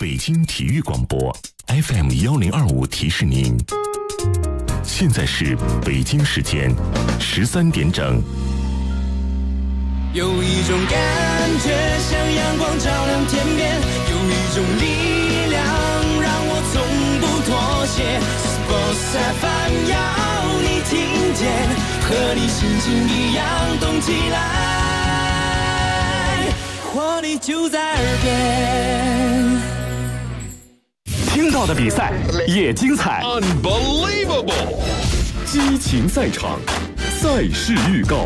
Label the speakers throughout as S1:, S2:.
S1: 北京体育广播 FM1025提示您，现在是北京时间13点整。
S2: 有一种感觉像阳光照亮天边，有一种力量让我从不妥协。Sports FM 要你听见，和你心情一样动起来，活力就在耳边。
S3: 听到的比赛也精彩
S4: Unbelievable
S3: 激情赛场，赛事预告。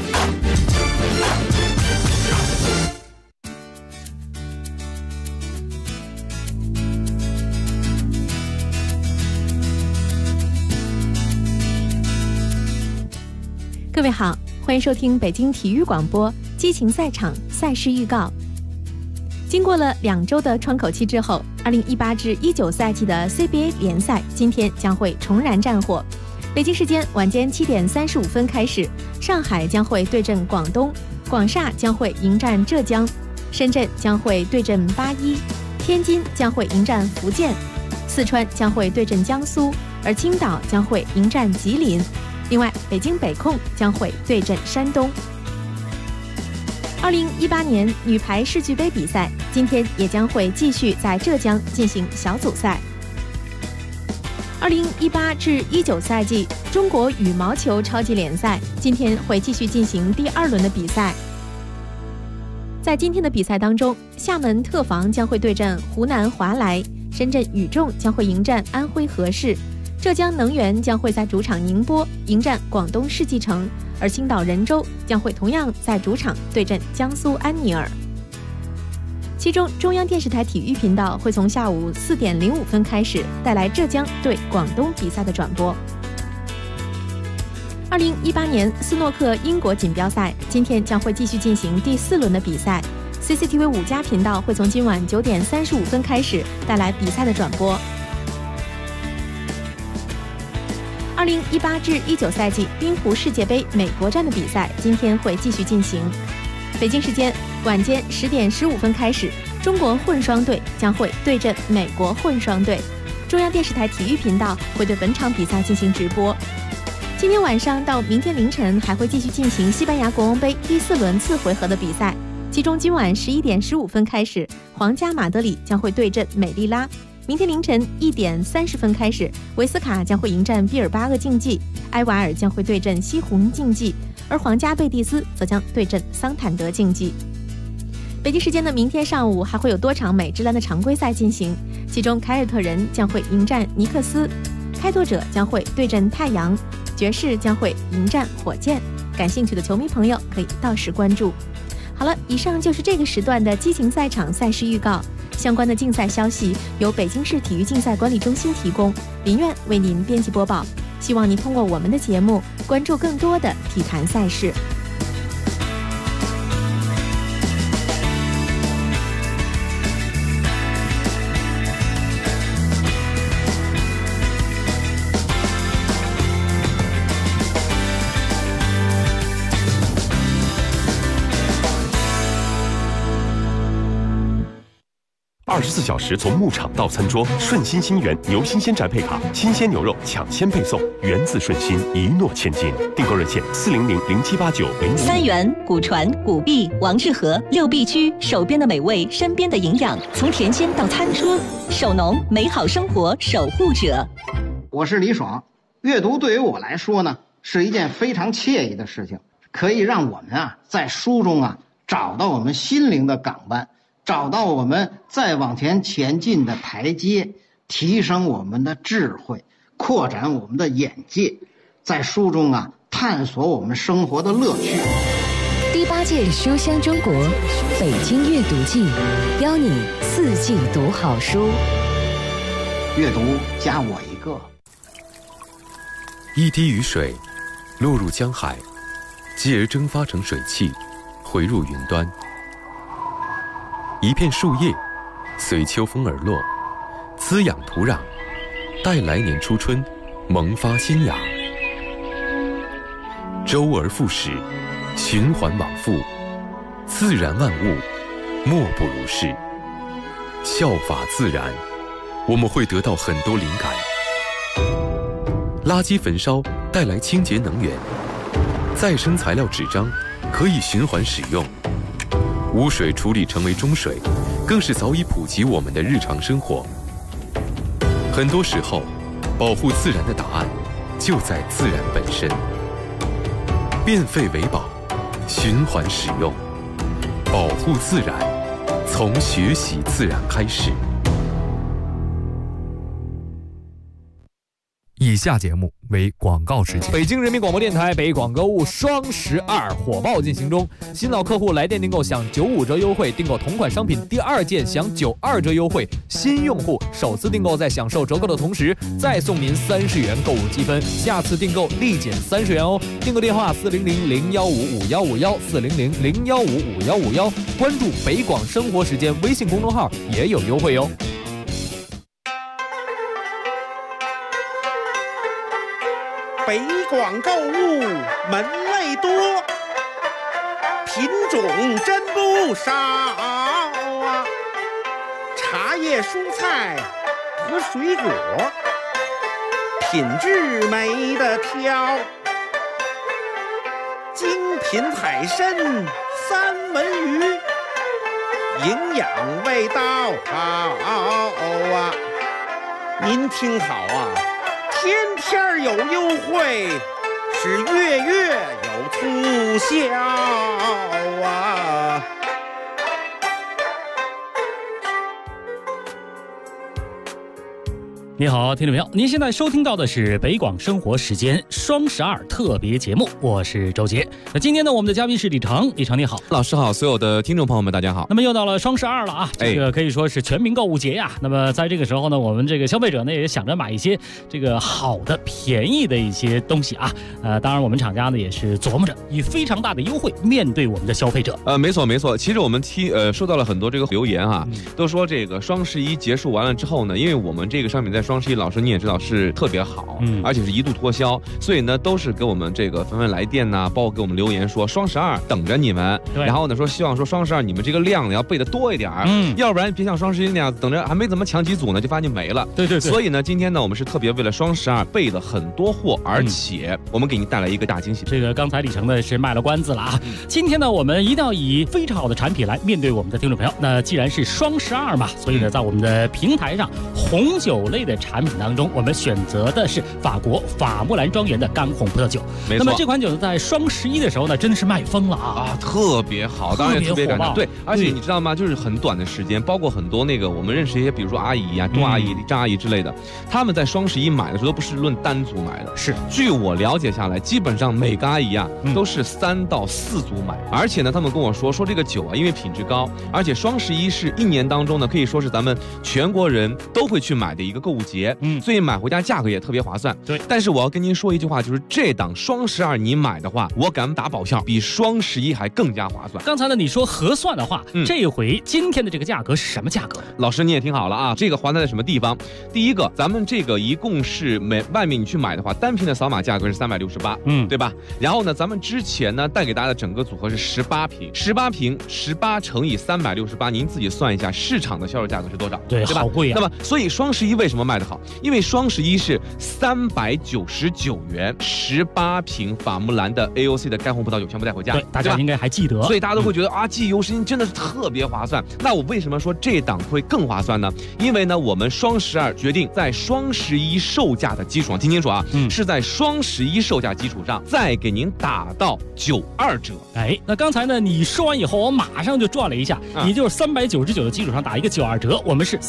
S5: 各位好，欢迎收听北京体育广播激情赛场赛事预告。经过了2周的窗口期之后，2018至19赛季的 CBA 联赛今天将会重燃战火。北京时间晚间7点35分开始，上海将会对阵广东，广厦将会迎战浙江，深圳将会对阵81，天津将会迎战福建，四川将会对阵江苏，而青岛将会迎战吉林。另外，北京北控将会对阵山东。2018年女排世俱杯比赛今天也将会继续在浙江进行小组赛。2018至19赛季中国羽毛球超级联赛今天会继续进行第2轮的比赛。在今天的比赛当中，厦门特防将会对阵湖南华莱，深圳宇重将会迎战安徽和氏，浙江能源将会在主场宁波迎战广东世纪城，而青岛人州将会同样在主场对阵江苏安尼尔。其中，中央电视台体育频道会从下午4点05分开始带来浙江对广东比赛的转播。2018年斯诺克英国锦标赛今天将会继续进行第4轮的比赛。CCTV 5+频道会从今晚9点35分开始带来比赛的转播。2018至19赛季冰壶世界杯美国站的比赛今天会继续进行。北京时间晚间10点15分开始，中国混双队将会对阵美国混双队。中央电视台体育频道会对本场比赛进行直播。今天晚上到明天凌晨还会继续进行西班牙国王杯第4轮次回合的比赛，其中今晚11点15分开始，皇家马德里将会对阵美利拉。明天凌晨1点30分开始，维斯卡将会迎战毕尔巴鄂竞技，埃瓦尔将会对阵西红竞技，而皇家贝蒂斯则将对阵桑坦德竞技。北京时间的明天上午还会有多场美职篮的常规赛进行，其中凯尔特人将会迎战尼克斯，开拓者将会对阵太阳，爵士将会迎战火箭。感兴趣的球迷朋友可以到时关注。好了，以上就是这个时段的激情赛场赛事预告。相关的竞赛消息由北京市体育竞赛管理中心提供，林苑为您编辑播报。希望您通过我们的节目关注更多的体坛赛事。
S3: 24小时从牧场到餐桌，顺心新源牛新鲜宅配卡，新鲜牛肉抢先配送，源自顺心，一诺千金。订购热线400078905。
S6: 三元、古传、古币、王致和6必居，手边的美味，身边的营养，从田间到餐桌，守农美好生活守护者。
S7: 我是李爽。阅读对于我来说呢，是一件非常惬意的事情，可以让我们在书中找到我们心灵的港湾，找到我们再往前进的台阶，提升我们的智慧，扩展我们的眼界，在书中探索我们生活的乐趣。
S6: 第8届书香中国北京阅读季，邀你4季读好书。
S7: 阅读加我一个。
S8: 一滴雨水落入江海，继而蒸发成水汽，回入云端。一片树叶随秋风而落，滋养土壤，待来年初春萌发新芽。周而复始，循环往复，自然万物莫不如是。 效法自然，我们会得到很多灵感。垃圾焚烧带来清洁能源，再生材料纸张可以循环使用，污水处理成为中水，更是早已普及我们的日常生活。很多时候，保护自然的答案就在自然本身。变废为宝，循环使用，保护自然，从学习自然开始。
S9: 以下节目为广告时间。北京人民广播电台北广购物双12火爆进行中，新老客户来电订购享95折优惠，订购同款商品第2件享92折优惠，新用户首次订购在享受折扣的同时，再送您30元购物积分，下次订购立减30元哦。订购电话400-015-5151，400-015-5151，关注北广生活时间微信公众号也有优惠哦。
S10: 北广购物门类多，品种真不少啊！茶叶、蔬菜和水果，品质没得挑。精品海参、三文鱼，营养味道好啊！您听好啊！天天有优惠，是月月有促销啊！
S11: 你好，听众朋友，您现在收听到的是北广生活时间双12特别节目，我是周杰。那今天呢，我们的嘉宾是李成，李成你好，
S12: 老师好，所有的听众朋友们大家好。
S11: 那么又到了双12了啊，这个可以说是全民购物节呀。那么在这个时候呢，我们这个消费者呢也想着买一些这个好的、便宜的一些东西啊。当然我们厂家呢也是琢磨着以非常大的优惠面对我们的消费者。
S12: 没错没错，其实我们收到了很多这个留言啊，都说这个双11结束完了之后呢，因为我们这个商品在双11，老师你也知道是特别好，而且是一度脱销，所以呢都是给我们这个纷纷来电呐，包括给我们留言说双12等着你们，然后呢说希望说双12你们这个量呢要备的多一点，要不然别像双11那样等着还没怎么抢几组呢就发现没了。对，所以呢今天呢我们是特别为了双12备了很多货，而且我们给您带来一个大惊喜。
S11: 这个刚才李成呢是卖了关子了啊，今天呢我们一定要以非常好的产品来面对我们的听众朋友。那既然是双12嘛，所以呢在我们的平台上红酒类的产品当中，我们选择的是法国法穆兰庄园的干红葡萄酒。
S12: 没错，
S11: 那么这款酒呢，在双11的时候呢，真的是卖疯了啊，
S12: 特别好，当然也特别感动。对，而且你知道吗？就是很短的时间，包括很多那个我们认识一些，比如说阿姨啊、杜阿姨、张阿姨之类的，他们在双11买的时候都不是论单组买的，
S11: 是
S12: 据我了解下来，基本上每个阿姨啊都是3到4组买，而且呢，他们跟我说这个酒啊，因为品质高，而且双11是1年当中呢，可以说是咱们全国人都会去买的一个购物节，所以买回家价格也特别划算。
S11: 对，
S12: 但是我要跟您说一句话，就是这档双12你买的话，我敢打保票，比双11还更加划算。
S11: 刚才呢你说合算的话，这回今天的这个价格是什么价格？
S12: 老师你也听好了啊，这个划算在什么地方？第一个，咱们这个一共是外面你去买的话，单瓶的扫码价格是368，对吧？然后呢，咱们之前呢带给大家的整个组合是18瓶，18乘以368，您自己算一下市场的销售价格是多少？
S11: 对吧？好贵啊。
S12: 那么所以双11为什么卖得好？因为双11是399元，18瓶法穆兰的 AOC 的干红葡萄酒全部带回家，
S11: 对，大家应该还记得，
S12: 所以大家都会觉得啊，记忆犹新，真的是特别划算。那我为什么说这档会更划算呢？因为呢，我们双12决定在双11售价的基础上，听清楚啊，是在双11售价基础上再给您打到92折。
S11: 哎，那刚才呢你说完以后，我马上就转了一下，也就是399的基础上打一个92折，我们是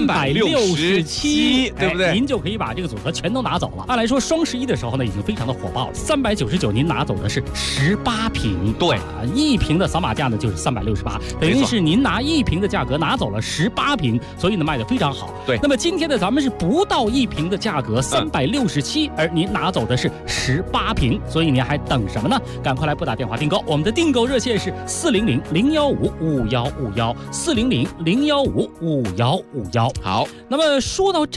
S11: 367，
S12: 对不对？
S11: 您就可以把这个组合全都拿走了。按来说双11的时候呢，已经非常的火爆了。399您拿走的是18瓶，
S12: 对，
S11: 一瓶的扫码价呢就是368，等于是您拿1瓶的价格拿走了18瓶，所以呢卖得非常好。
S12: 对，
S11: 那么今天的咱们是不到1瓶的价格367，而您拿走的是18瓶，所以您还等什么呢？赶快来拨打电话订购，我们的订购热线是400-015-5151，400-015-5151。
S12: 好，
S11: 那么说到这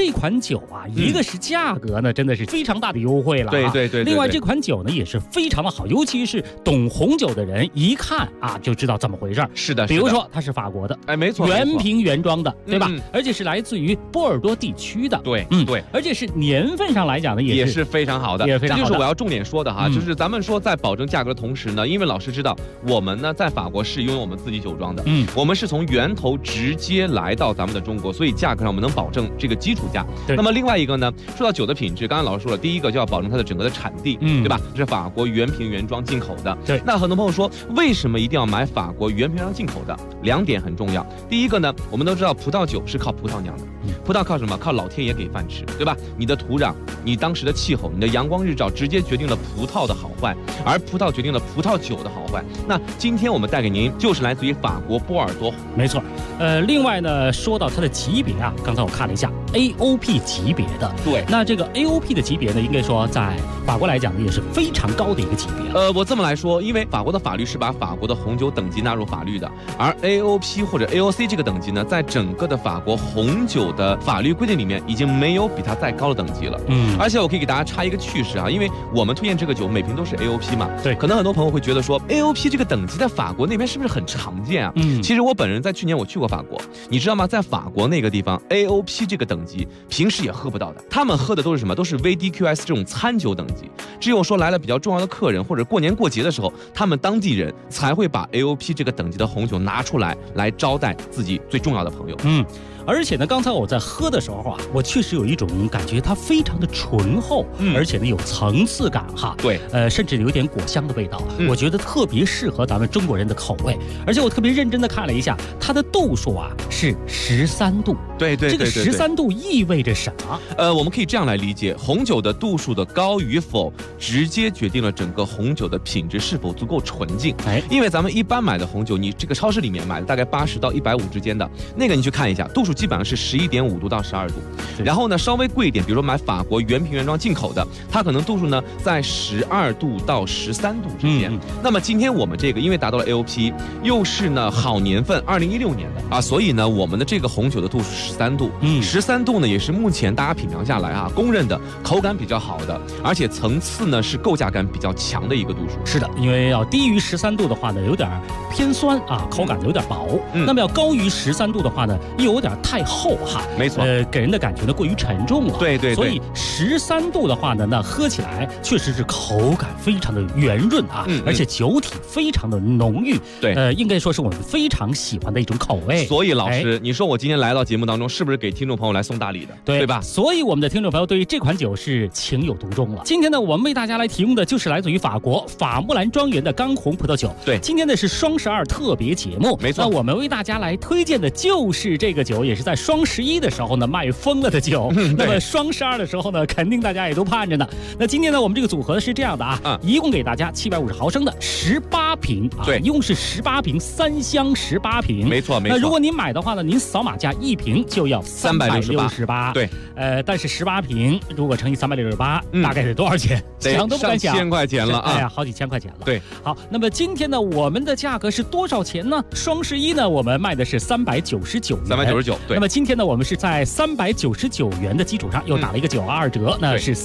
S11: 这款酒啊，一个是价格呢，真的是非常大的优惠了。
S12: 对。
S11: 另外这款酒呢也是非常的好，尤其是懂红酒的人一看啊就知道怎么回事。
S12: 是的，
S11: 比如说它是法国的，
S12: 没错，
S11: 原瓶原装的，对吧？而且是来自于波尔多地区的。
S12: 对，
S11: 而且是年份上来讲呢，也是
S12: 非常好的，
S11: 也非常好的。
S12: 这就是我要重点说的哈，就是咱们说在保证价格的同时呢，因为老师知道我们呢在法国是拥有我们自己酒庄的，我们是从源头直接来到咱们的中国，所以价格上我们能保证这个基础价。那么另外一个呢，说到酒的品质，刚才老师说了，第一个就要保证它的整个的产地，对吧？这是法国原瓶原装进口的。
S11: 对。
S12: 那很多朋友说，为什么一定要买法国原瓶原装进口的？2点很重要。第一个呢，我们都知道葡萄酒是靠葡萄酿的，葡萄靠什么？靠老天爷给饭吃，对吧？你的土壤、你当时的气候、你的阳光日照，直接决定了葡萄的好坏，而葡萄决定了葡萄酒的好坏。那今天我们带给您就是来自于法国波尔多，
S11: 没错。另外呢，说到它的级别啊，刚才我看了一下 AOP 级别的，
S12: 对。
S11: 那这个 AOP 的级别呢，应该说在法国来讲呢，也是非常高的一个级别。
S12: 我这么来说，因为法国的法律是把法国的红酒等级纳入法律的，而 AOP 或者 AOC 这个等级呢，在整个的法国红酒的法律规定里面，已经没有比它再高的等级了。而且我可以给大家插一个趣事啊，因为我们推荐这个酒每瓶都是 AOP 嘛，
S11: 对。
S12: 可能很多朋友会觉得说 AOP 这个等级在法国那边是不是很常见啊？其实我本人在去年我去过法国，你知道吗？在法国那个地方 AOP 这个等级平时也喝不到的，他们喝的都是什么？都是 VDQS 这种餐酒等级，只有说来了比较重要的客人或者过年过节的时候，他们当地人才会把 AOP 这个等级的红酒拿出来招待自己最重要的朋友。
S11: 而且呢，刚才我在喝的时候啊，我确实有一种感觉，它非常的醇厚，而且呢有层次感哈。
S12: 对，
S11: 甚至有点果香的味道，我觉得特别适合咱们中国人的口味。而且我特别认真的看了一下，它的度数啊是13度。
S12: 对，
S11: 这个13度意味着什么？
S12: 我们可以这样来理解，红酒的度数的高与否，直接决定了整个红酒的品质是否足够纯净。因为咱们一般买的红酒，你这个超市里面买的大概80到150之间的那个，你去看一下，度数基本上是11.5度到12度。然后呢，稍微贵一点，比如说买法国原瓶原装进口的，它可能度数呢在12度到13度之间。那么今天我们这个因为达到了 AOP， 又是呢好年份2016年的啊，所以呢我们的这个红酒的度数13度，13度呢也是目前大家品尝下来啊公认的口感比较好的，而且层次呢是构架感比较强的一个度数。
S11: 是的，因为要低于13度的话呢，有点偏酸啊，口感有点薄。那么要高于13度的话呢，又有点太厚哈。
S12: 没错，
S11: 给人的感觉呢过于沉重了。
S12: 对。
S11: 所以13度的话呢，那喝起来确实是口感非常的圆润啊，而且酒体非常的浓郁。
S12: 对，
S11: 应该说是我们非常喜欢的一种口味。
S12: 所以老师，你说我今天来到节目当中，是不是给听众朋友来送大礼的？对吧？
S11: 所以我们的听众朋友对于这款酒是情有独钟了。今天呢，我们为大家来提供的就是来自于法国法穆兰庄园的干红葡萄酒。
S12: 对，
S11: 今天呢是双12特别节目，
S12: 没错。
S11: 那我们为大家来推荐的就是这个酒，也是在双11的时候呢卖疯了的酒。那么双12的时候呢，肯定大家也都盼着呢。那今天呢，我们这个组合是这样的啊，一共给大家750毫升的18瓶啊，
S12: 对，
S11: 一共是18瓶，3箱18瓶，
S12: 没错。
S11: 那如果您买的话呢，您扫码价1瓶就要368，
S12: 对，
S11: 但是18瓶如果乘以368，大概得多少钱？想都不敢想，
S12: 上1000块钱了啊！
S11: 哎呀，好几千块钱了。
S12: 对，
S11: 好，那么今天呢，我们的价格是多少钱呢？双11呢，我们卖的是399元
S12: ，399。对，
S11: 那么今天呢，我们是在399元的基础上又打了一个92折，那是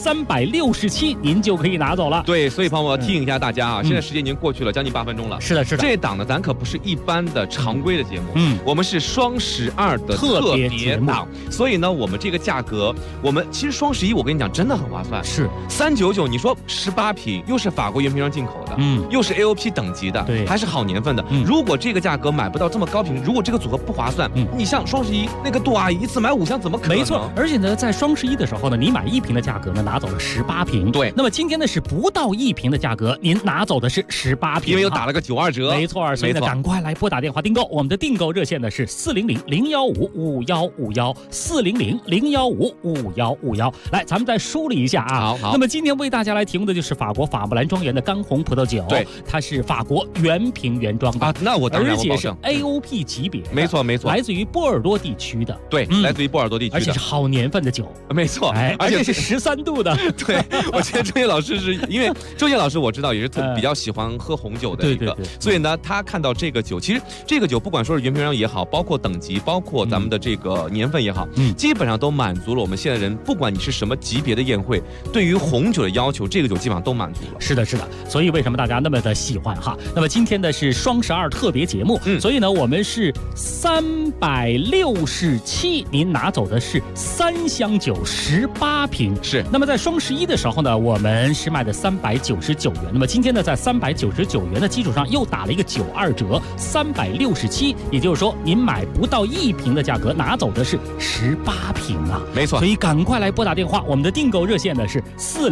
S11: 367，您就可以拿走了。
S12: 对，所以朋友们，我要提醒一下大家啊，现在时间已经过去了将近8分钟了。
S11: 是的。
S12: 这档呢，咱可不是一般的常规的节目，我们是双12的特别档，所以呢，我们这个价格，我们其实双11，我跟你讲，真的很划算，
S11: 是
S12: 399。你说18瓶，又是法国原瓶装进口的，又是 AOP 等级的，
S11: 对，
S12: 还是好年份的。如果这个价格买不到这么高品质，如果这个组合不划算，你像双11那个杜阿姨一次买5箱，怎么可能？
S11: 没错，而且呢，在双11的时候呢，你买1瓶的价格呢，拿走了18瓶。
S12: 对，
S11: 那么今天呢是不到1瓶的价格，您拿走的是18瓶，
S12: 因为又打了个92折。
S11: 没错，所以呢，赶快来拨打电话订购。我们的订购热线呢是400-015-5151，400-015-5151。来，咱们再梳理一下啊。
S12: 好。
S11: 那么今天为大家来提供的就是法国法穆兰庄园的干红葡萄酒，
S12: 对，
S11: 它是法国原瓶原装的
S12: 啊。那我当然
S11: 而且是 AOP 级别，
S12: 没错。
S11: 来自于波尔多地地区的，
S12: 对，来自于波尔多地区的，
S11: 而且是好年份的酒，
S12: 没错，
S11: 而且是13度的。
S12: 对，我觉得周烨老师是因为周烨老师我知道也是比较喜欢喝红酒的一个，所以呢，他看到这个酒，其实这个酒不管说是原瓶原装也好，包括等级，包括咱们的这个年份也好，基本上都满足了我们现在人，不管你是什么级别的宴会，对于红酒的要求，这个酒基本上都满足了。
S11: 是的，是的。所以为什么大家那么的喜欢哈？那么今天的是双12特别节目，所以呢，我们是367，您拿走的是3箱酒18瓶。
S12: 是。
S11: 那么在双11的时候呢，我们是卖的399元。那么今天呢，在399元的基础上又打了一个92折，367，也就是说您买不到1瓶的价格，拿走的是18瓶啊。
S12: 没错。
S11: 所以赶快来拨打电话，我们的订购热线呢是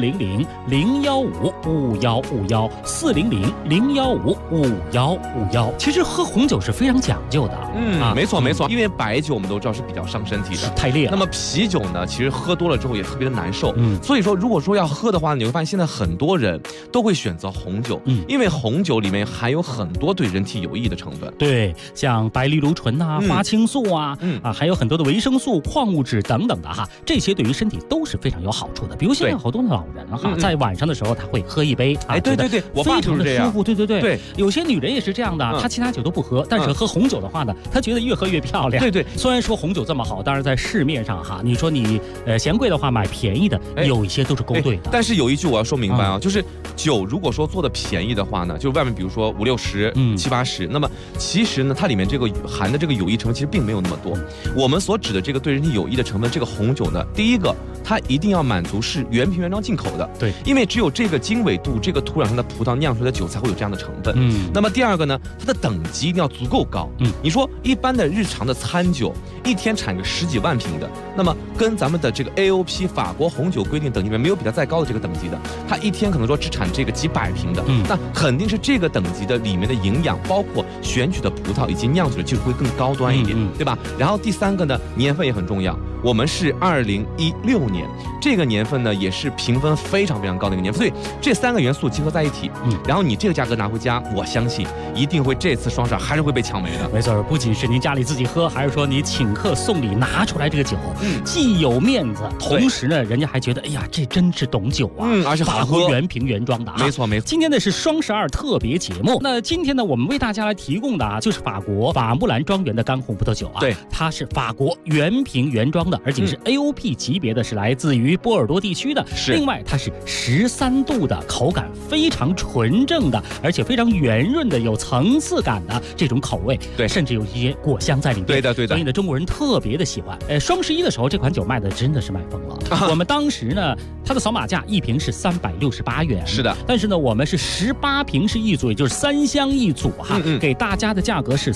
S11: 400-015-5151，400-015-5151。其实喝红酒是非常讲究的，
S12: 没错没错，因为白酒我们都知道是比较伤身体的，
S11: 太烈了。
S12: 那么啤酒呢，其实喝多了之后也特别的难受，所以说如果说要喝的话，你会发现现在很多人都会选择红酒，因为红酒里面含有很多对人体有益的成分，
S11: 对，像白藜芦醇啊、花青素啊，还有很多的维生素、矿物质等等的哈，这些对于身体都是非常有好处的。比如现在好多的老人哈，在晚上的时候他会喝一杯，
S12: 对对对，我爸就是这样，
S11: 舒服，对，有些女人也是这样的，她其他酒都不喝，但是喝红酒的话呢，她觉得越喝越漂亮。
S12: 对，
S11: 虽然说红酒这么好，当然在市面上哈，你说你嫌贵的话买便宜的，有一些都是勾兑的。
S12: 但是有一句我要说明白啊，就是酒如果说做的便宜的话呢，就是外面比如说50、60、70、80，那么其实呢，它里面这个含的这个有益成分其实并没有那么多。我们所指的这个对人体有益的成分，这个红酒呢，第一个它一定要满足是原瓶原装进口的，
S11: 对，
S12: 因为只有这个经纬度、这个土壤上的葡萄酿出来的酒才会有这样的成分。那么第二个呢，它的等级一定要足够高。你说一般的日常的餐酒，一天产个10几万瓶的，那么跟咱们的这个 AOP 法国红酒规定等级里面没有比它再高的这个等级的，它一天可能说只产这个几百瓶的，那肯定是这个等级的里面的营养，包括选取的葡萄以及酿酒的技术会更高端一点，对吧？然后第三个呢，年份也很重要。我们是2016年，这个年份呢也是评分非常非常高的一个年份，所以这3个元素结合在一起，然后你这个价格拿回家，我相信一定会这次双12还是会被抢没的。
S11: 没错，不仅是您家里自己喝，还是说你请客送礼拿出来这个酒，既有面子，同时呢，人家还觉得哎呀，这真是懂酒啊，
S12: 而且好喝，
S11: 原瓶原装的，
S12: 没错没错。
S11: 今天呢是双12特别节目，那今天呢我们为大家来提供的就是法国法穆兰庄园的干红葡萄酒啊，
S12: 对，
S11: 它是法国原瓶原装的，而且是 AOP 级别的，是来自于波尔多地区的。另外它是13度的，口感非常纯正的，而且非常圆润的，有层次感的这种口味，
S12: 对，
S11: 甚至有一些果香在里面。
S12: 对的。
S11: 所以呢，中国人特别的喜欢。双11的时候，这款酒卖的真的是卖疯了。我们当时呢，它的扫码价1瓶是368元，
S12: 是的。
S11: 但是呢，我们是18瓶是一组，也就是3箱一组哈，给大家的价格是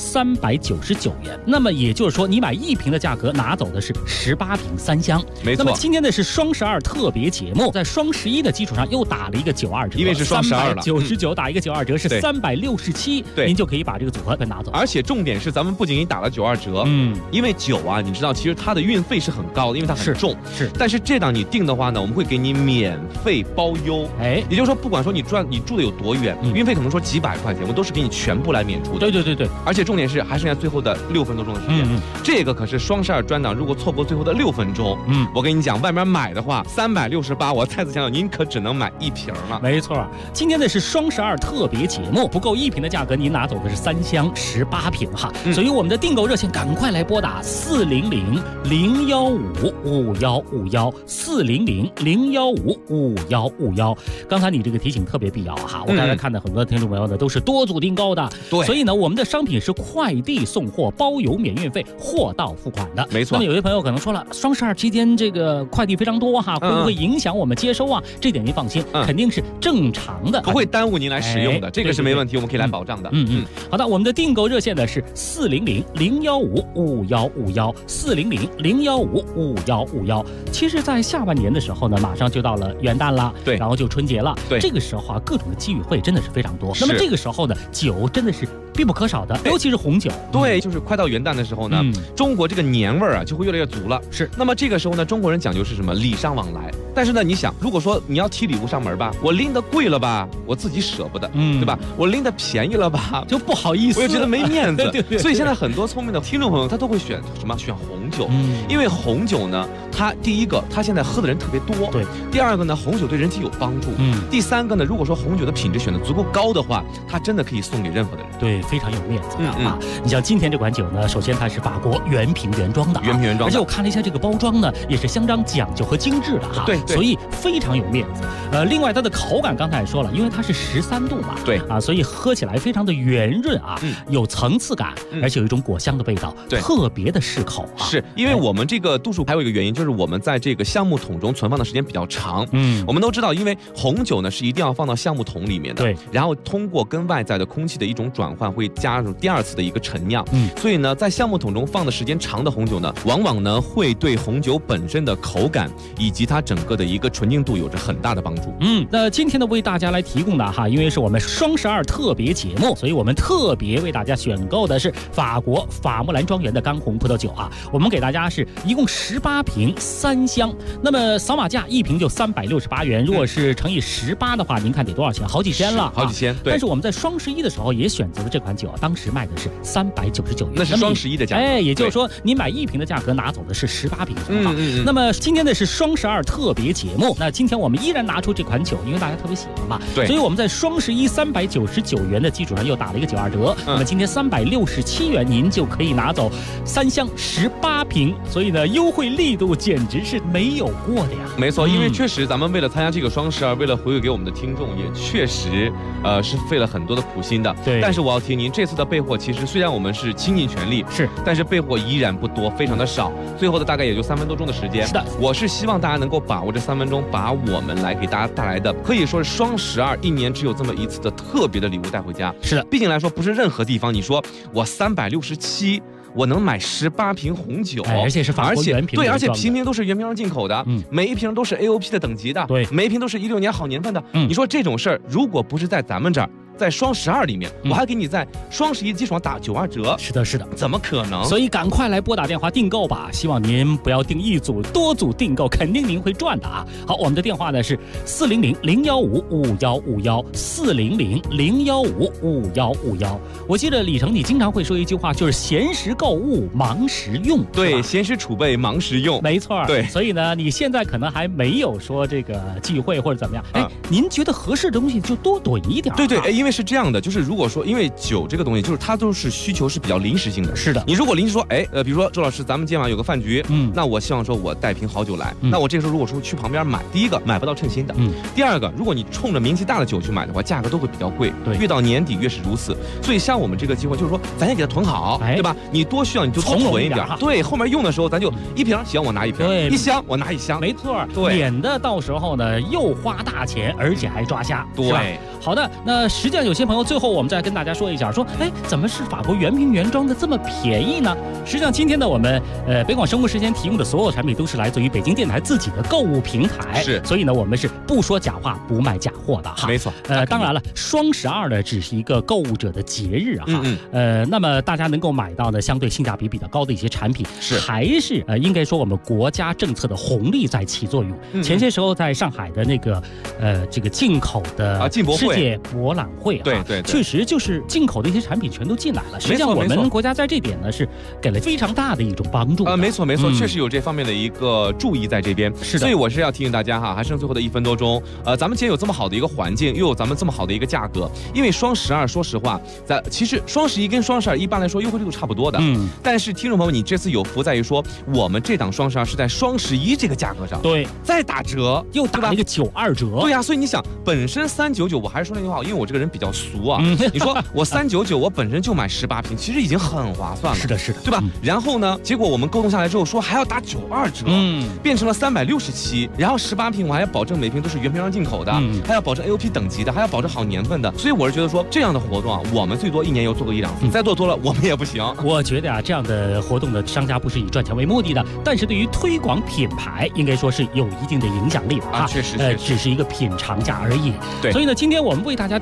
S11: 399元。那么也就是说，你买1瓶的价格拿走的是18瓶3箱。
S12: 没错。
S11: 那么今天呢是双12特别节目，在双11的基础上又打了一个92折，
S12: 因为是双12了
S11: ，399打一个92折是367，
S12: 对，
S11: 您就可以把这个组合给拿走。
S12: 而且重点是，咱们不仅给你打了92折，因为酒啊，你知道，其实它的运费是很高的，因为它很重，
S11: 是。
S12: 但是这档你订的话呢，我们会给你免费包邮，也就是说，不管说你住的有多远，运费可能说几百块钱，我们都是给你全部来免除的。
S11: 对。
S12: 而且重点是还剩下最后的6分多钟的时间，这个可是双12专档，如果错过最后的6分钟，我跟你讲，外面买的话368，我再次强调，您可只能买1瓶了。
S11: 没错，今天的是双12特别节目，不够1瓶的价格，您拿走的是3箱18瓶哈。所以我们的订购热线赶快来拨打400-015-5151，400-015-5151。刚才你这个提醒特别必要哈，我刚才看到很多听众朋友呢都是多组订购的，
S12: 对，
S11: 所以呢我们的商品是快递送货，包邮免运费，货到付款的，
S12: 没错。
S11: 那么有些朋友可能说了，双12期间这个快递非常多哈，会不会影响我们接收啊？这点您放心，肯定是正常的，
S12: 不会耽误您来使用的，这个是没问题，我们可以来保障的。
S11: 好的，我们的订购热线呢是400-015-5151，400-015-5151。其实，在下半年的时候呢，马上就到了元旦了，
S12: 对，
S11: 然后就春节了，
S12: 对，
S11: 这个时候啊，各种的机遇会真的是非常多。那么这个时候呢，酒真的是必不可少的，尤其是红酒。
S12: 对，就是快到元旦的时候呢，中国这个年味儿啊就会越来越足了。
S11: 是。
S12: 那么这个时候呢，中国人讲究是什么？礼尚往来。 但是呢，你想，如果说你要提礼物上门吧，我拎得贵了吧，我自己舍不得，对吧？我拎得便宜了吧，
S11: 就不好意思，
S12: 我又觉得没面子。
S11: 对。
S12: 所以现在很多聪明的听众朋友，他都会选什么？选红酒。因为红酒呢，它第一个，它现在喝的人特别多。
S11: 对。
S12: 第二个呢，红酒对人体有帮助。第三个呢，如果说红酒的品质选得足够高的话，它真的可以送给任何的人。
S11: 对，非常有面子的啊！你像今天这款酒呢，首先它是法国原瓶原装的，而且我看了一下这个包装呢，也是相当讲究和精致的哈。
S12: 对，
S11: 所以非常有面子。另外它的口感刚才也说了，因为它是13度嘛，
S12: 对
S11: 啊，所以喝起来非常的圆润啊，有层次感，而且有一种果香的味道，特别的适口啊。
S12: 是因为我们这个度数还有一个原因，就是我们在这个橡木桶中存放的时间比较长。我们都知道，因为红酒呢是一定要放到橡木桶里面的，
S11: 对，
S12: 然后通过跟外在的空气的一种转换，会加入第二次的一个陈酿。所以呢，在橡木桶中放的时间长的红酒呢，往往呢会对红酒本身的口感以及它整个的一个纯净度有着很大的帮助。
S11: 那今天呢为大家来提供的哈，因为是我们双12特别节目，所以我们特别为大家选购的是法国法穆兰庄园的干红葡萄酒啊。我们给大家是一共18瓶3箱，那么扫码价一瓶就368元，如果是乘以18的话，您看得多少钱？好几千了，
S12: 好几千。对。
S11: 但是我们在双11的时候也选择了这款酒，当时卖的是399元，
S12: 那是双11的价格。
S11: 也就是说你买1瓶的价格拿走的是18瓶酒。那么今天的是双12特别节目，那今天我们依然拿出这款酒，因为大家特别喜欢嘛，
S12: 对，
S11: 所以我们在双11 399元的基础上又打了一个92折。那么今天367元，您就可以拿走3箱18瓶，所以呢，优惠力度简直是没有过的呀。
S12: 没错，因为确实咱们为了参加这个双12，为了回馈给我们的听众，也确实是费了很多的苦心的。
S11: 对。
S12: 但是我要提您，这次的备货其实虽然我们是倾尽全力，
S11: 是，
S12: 但是备货依然不多，非常的少。最后的大概也就3分多钟的时间。
S11: 是的，
S12: 我是希望大家能够把握这3分钟，把我们来给大家带来的可以说是双12一年只有这么一次的特别的礼物带回家。
S11: 是的，
S12: 毕竟来说不是任何地方，你说我367。我能买18瓶红酒，
S11: 而且是法国原瓶，
S12: 对，而且瓶瓶都是原瓶进口的，每一瓶都是 AOP 的等级的，
S11: 对，
S12: 每一瓶都是16年好年份的。你说这种事儿，如果不是在咱们这儿，在双12里面，我还给你在双11基础上打92折。
S11: 是的，是的，
S12: 怎么可能？
S11: 所以赶快来拨打电话订购吧，希望您不要订一组，多组订购，肯定您会赚的啊。好，我们的电话呢是400-015-5151，400-015-5151。我记得李成，你经常会说一句话，就是闲时购物，忙时用。
S12: 对，闲时储备，忙时用，
S11: 没错。
S12: 对，
S11: 所以呢，你现在可能还没有说这个忌讳或者怎么样，您觉得合适的东西就多囤一点。
S12: 对，因为是这样的，就是如果说，因为酒这个东西，就是它都是需求是比较临时性的。
S11: 是的，
S12: 你如果临时说，比如说周老师，咱们今晚有个饭局，那我希望说我带瓶好酒来，那我这个时候如果说去旁边买，第一个买不到称心的，第二个，如果你冲着名气大的酒去买的话，价格都会比较贵，
S11: 对，
S12: 越到年底越是如此。所以像我们这个机会，就是说咱先给它囤好，对吧？你多需要你就多囤一点，对，后面用的时候咱就一瓶行我拿一瓶，一箱我拿一箱，
S11: 没错，
S12: 对，
S11: 免得到时候呢又花大钱，而且还抓瞎，
S12: 对。
S11: 好的，那实际上有些朋友最后我们再跟大家说一下，说怎么是法国原瓶原装的这么便宜呢？实际上今天呢，我们北广生活时间提供的所有产品都是来自于北京电台自己的购物平台，
S12: 是，
S11: 所以呢我们是不说假话不卖假货的哈。
S12: 没错。
S11: 当然了，双12呢只是一个购物者的节日哈，那么大家能够买到呢相对性价比比较高的一些产品，
S12: 是
S11: 还是应该说我们国家政策的红利在起作用。前些时候在上海的那个这个进口的
S12: 进博会。
S11: 世界博览会，
S12: 对，
S11: 确实就是进口的一些产品全都进来了。实际上我们国家在这点呢是给了非常大的一种帮助。
S12: 没错，确实有这方面的一个注意在这边。
S11: 是的，
S12: 所以我是要提醒大家哈，还剩最后的1分多钟，咱们既然有这么好的一个环境，又有咱们这么好的一个价格，因为双12，说实话，其实双11跟双12一般来说优惠力度差不多的。但是听众朋友，你这次有福在于说，我们这档双12是在双11这个价格上，
S11: 对，
S12: 再打折，
S11: 又打了一个92折。
S12: 对呀，所以你想，本身399，我还是说那句话，因为我这个人比较俗啊，你说我399，我本身就买18瓶，其实已经很划算了。
S11: 是的，
S12: 对吧？然后呢，结果我们沟通下来之后说还要打92折，变成了367，然后18瓶我还要保证每瓶都是原瓶装进口的，还要保证 AOP 等级的，还要保证好年份的。所以我是觉得说这样的活动啊，我们最多1年又做个1-2次，再做多了我们也不行。
S11: 我觉得啊，这样的活动的商家不是以赚钱为目的的，但是对于推广品牌，应该说是有一定的影响力的
S12: 啊。确实，
S11: 只是一个品尝价而已。
S12: 对，
S11: 所以呢，今天我们为大家提供的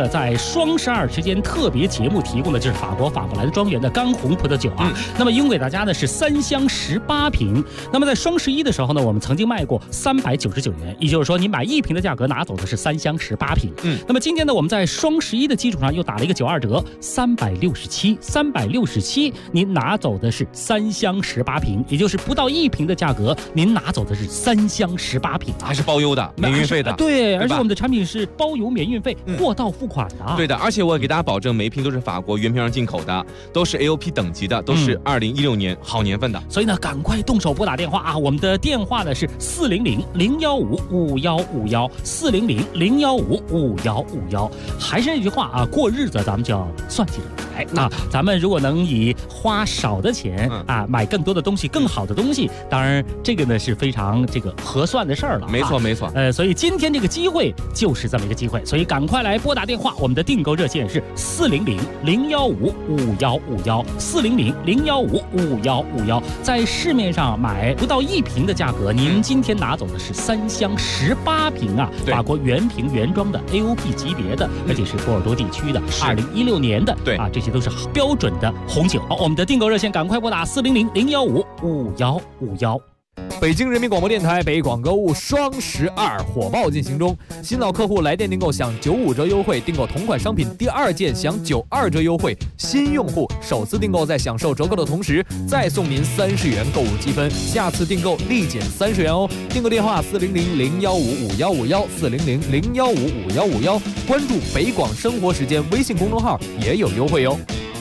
S11: 在双12时间特别节目提供的就是法国法布莱的庄园的干红葡萄酒啊。那么应给大家呢是3箱18瓶。那么在双11的时候呢，我们曾经卖过399元，也就是说你买1瓶的价格拿走的是3箱18瓶。那么今天呢，我们在双11的基础上又打了一个92折，367，您拿走的是3箱18瓶，也就是不到1瓶的价格，您拿走的是3箱18瓶，
S12: 还是包邮的，免运费的。
S11: 对，而且我们的产品是包邮免运费，货到付款的。
S12: 对的，而且我给大家保证，每一瓶都是法国原瓶上进口的，都是 AOP 等级的，都是2016年好年份的。
S11: 所以呢，赶快动手拨打电话啊！我们的电话呢是400-015-5151，400-015-5151。还是那句话啊，过日子咱们就要算计着来啊！咱们如果能以花少的钱啊买更多的东西，更好的东西，当然这个呢是非常合算的事儿了。
S12: 没错没错。
S11: 所以今天这个机会就是这么一个机会，所以赶快来拨打电话，我们的订购热线是400-015-5151，400-015-5151。在市面上买不到1瓶的价格，您今天拿走的是3箱18瓶啊，法国原瓶原装的 AOP 级别的，而且是波尔多地区的2016年的，对啊，这些都是标准的红酒。好，我们的订购热线赶快拨打400-015-5151。
S9: 北京人民广播电台北广购物双12火爆进行中，新老客户来电订购享95折优惠，订购同款商品第2件享92折优惠，新用户首次订购在享受折扣的同时再送您30元购物积分，下次订购立减30元哦。订购电话400-015-5151，400-015-5151，关注北广生活时间微信公众号也有优惠哦。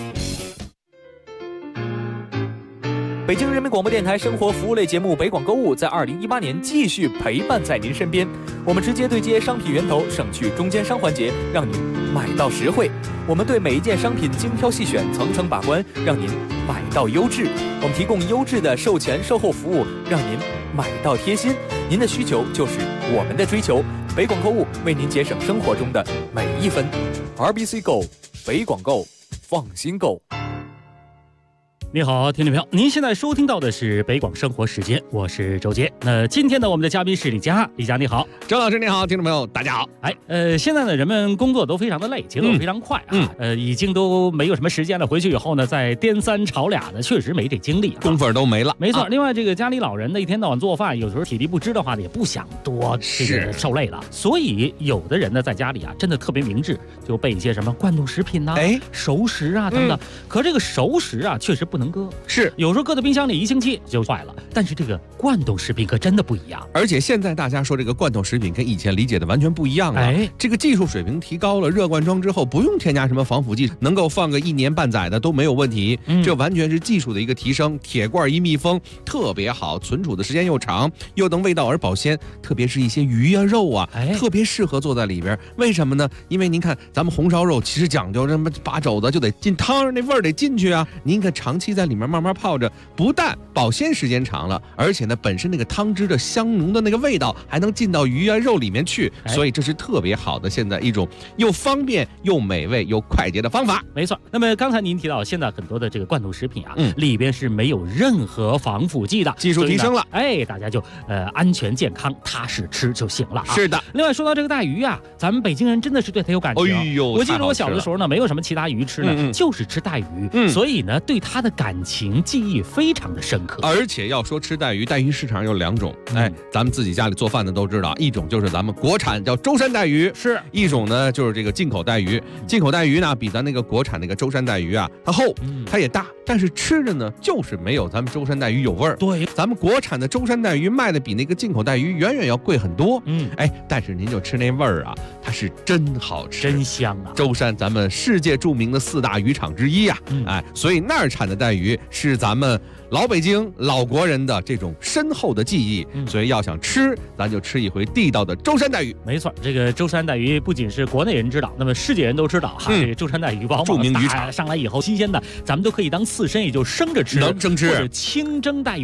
S9: 北京人民广播电台生活服务类节目北广购物在2018年继续陪伴在您身边，我们直接对接商品源头，省去中间商环节，让您买到实惠。我们对每一件商品精挑细选，层层把关，让您买到优质。我们提供优质的售前售后服务，让您买到贴心。您的需求就是我们的追求，北广购物为您节省生活中的每一分。RBC Go， 北广购，放心购。
S11: 你好，听众朋友，您现在收听到的是北广生活时间，我是周杰。那今天呢，我们的嘉宾是李佳，李佳你好，
S12: 周老师你好，听众朋友大家好。
S11: 现在呢，人们工作都非常的累，节奏非常快啊，已经都没有什么时间了。回去以后呢，再颠3炒2的，确实没这精力，
S12: 功夫都没了。
S11: 没错，另外这个家里老人呢，一天到晚做饭，有时候体力不支的话呢，也不想多受累了。所以有的人呢，在家里啊，真的特别明智，就备一些什么罐头食品呐、熟食啊等等。可这个熟食啊，确实不能搁，
S12: 是
S11: 有时候搁到冰箱里1星期就坏了。但是这个罐头食品可真的不一样，
S13: 而且现在大家说这个罐头食品跟以前理解的完全不一样了。这个技术水平提高了，热罐装之后不用添加什么防腐剂，能够放个1年半载的都没有问题。这完全是技术的一个提升，铁罐一密封特别好，存储的时间又长，又能味道而保鲜。特别是一些鱼啊肉啊，特别适合做在里边。为什么呢？因为您看咱们红烧肉其实讲究什么，把肘子就得进汤，那味儿得进去啊。您看长期在里面慢慢泡着，不但保鲜时间长了，而且呢本身那个汤汁的香浓的那个味道还能进到鱼啊肉里面去，所以这是特别好的现在一种又方便又美味又快捷的方法。
S11: 没错。那么刚才您提到现在很多的这个罐头食品啊，里边是没有任何防腐剂的，
S13: 技术提升了，
S11: 大家就安全健康踏实吃就行了啊。
S13: 是的。
S11: 另外说到这个带鱼啊，咱们北京人真的是对它有感情。我记得我小的时候呢，没有什么其他鱼吃呢，就是吃带鱼，所以呢对它的感情记忆非常的深刻。
S13: 而且要说吃带鱼，带鱼市场有2种，咱们自己家里做饭的都知道，一种就是咱们国产叫舟山带鱼，
S11: 是一
S13: 种呢就是这个进口带鱼。进口带鱼呢比咱那个国产那个舟山带鱼啊，它厚，它也大，但是吃着呢就是没有咱们舟山带鱼有味儿。
S11: 对，
S13: 咱们国产的舟山带鱼卖的比那个进口带鱼远远要贵很多。但是您就吃那味儿啊，它是真好吃，
S11: 真香啊！
S13: 舟山咱们世界著名的4大渔场之一啊，所以那儿产的带鱼是咱们老北京老国人的这种深厚的记忆，所以要想吃，咱就吃一回地道的舟山带鱼。
S11: 没错，这个舟山带鱼不仅是国内人知道，那么世界人都知道哈。这个舟山带鱼往往
S13: 著名渔场
S11: 上来以后新鲜的，咱们都可以当刺身，也就生着吃，
S13: 能生吃，
S11: 或者清蒸带鱼都可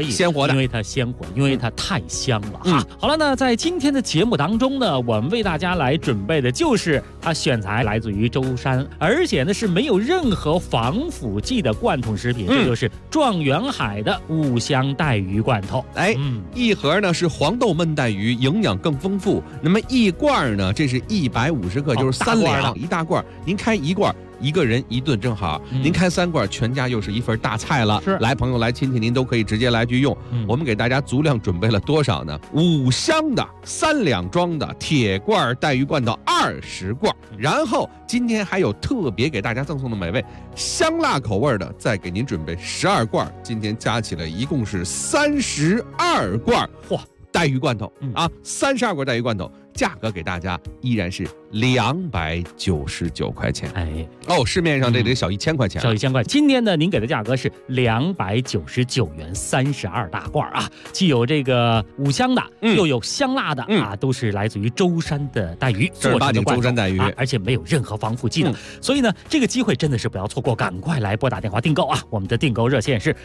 S11: 以，
S13: 鲜活的，
S11: 因为它鲜活，因为它太香了哈。好了呢，在今天的节目当中呢，我们为大家来准备的就是它选材来自于舟山，而且呢是没有任何防腐剂的罐头食品，这就是状元海的五香带鱼罐头。
S13: 一盒呢是黄豆焖带鱼，营养更丰富。那么一罐呢，这是150克，就是3两，一大罐。您开一罐，一个人1顿正好。您开3罐，全家又是一份大菜了。来朋友来亲戚，您都可以直接来去用。我们给大家足量准备了多少呢？5箱的3两装的铁罐带鱼罐头20罐，然后今天还有特别给大家赠送的美味香辣口味的，再给您准备12罐，今天加起来一共是32罐。嚯！带鱼罐头32罐带鱼罐头，价格给大家依然是299块钱。市面上这得小1000块钱，
S11: 小1000块。今天呢，您给的价格是299元，32大罐啊，既有这个五香的，又有香辣的啊，都是来自于舟山的带鱼，
S13: 正儿八经舟山带鱼，
S11: 而且没有任何防腐剂的。所以呢，这个机会真的是不要错过，赶快来拨打电话订购啊！我们的订购热线是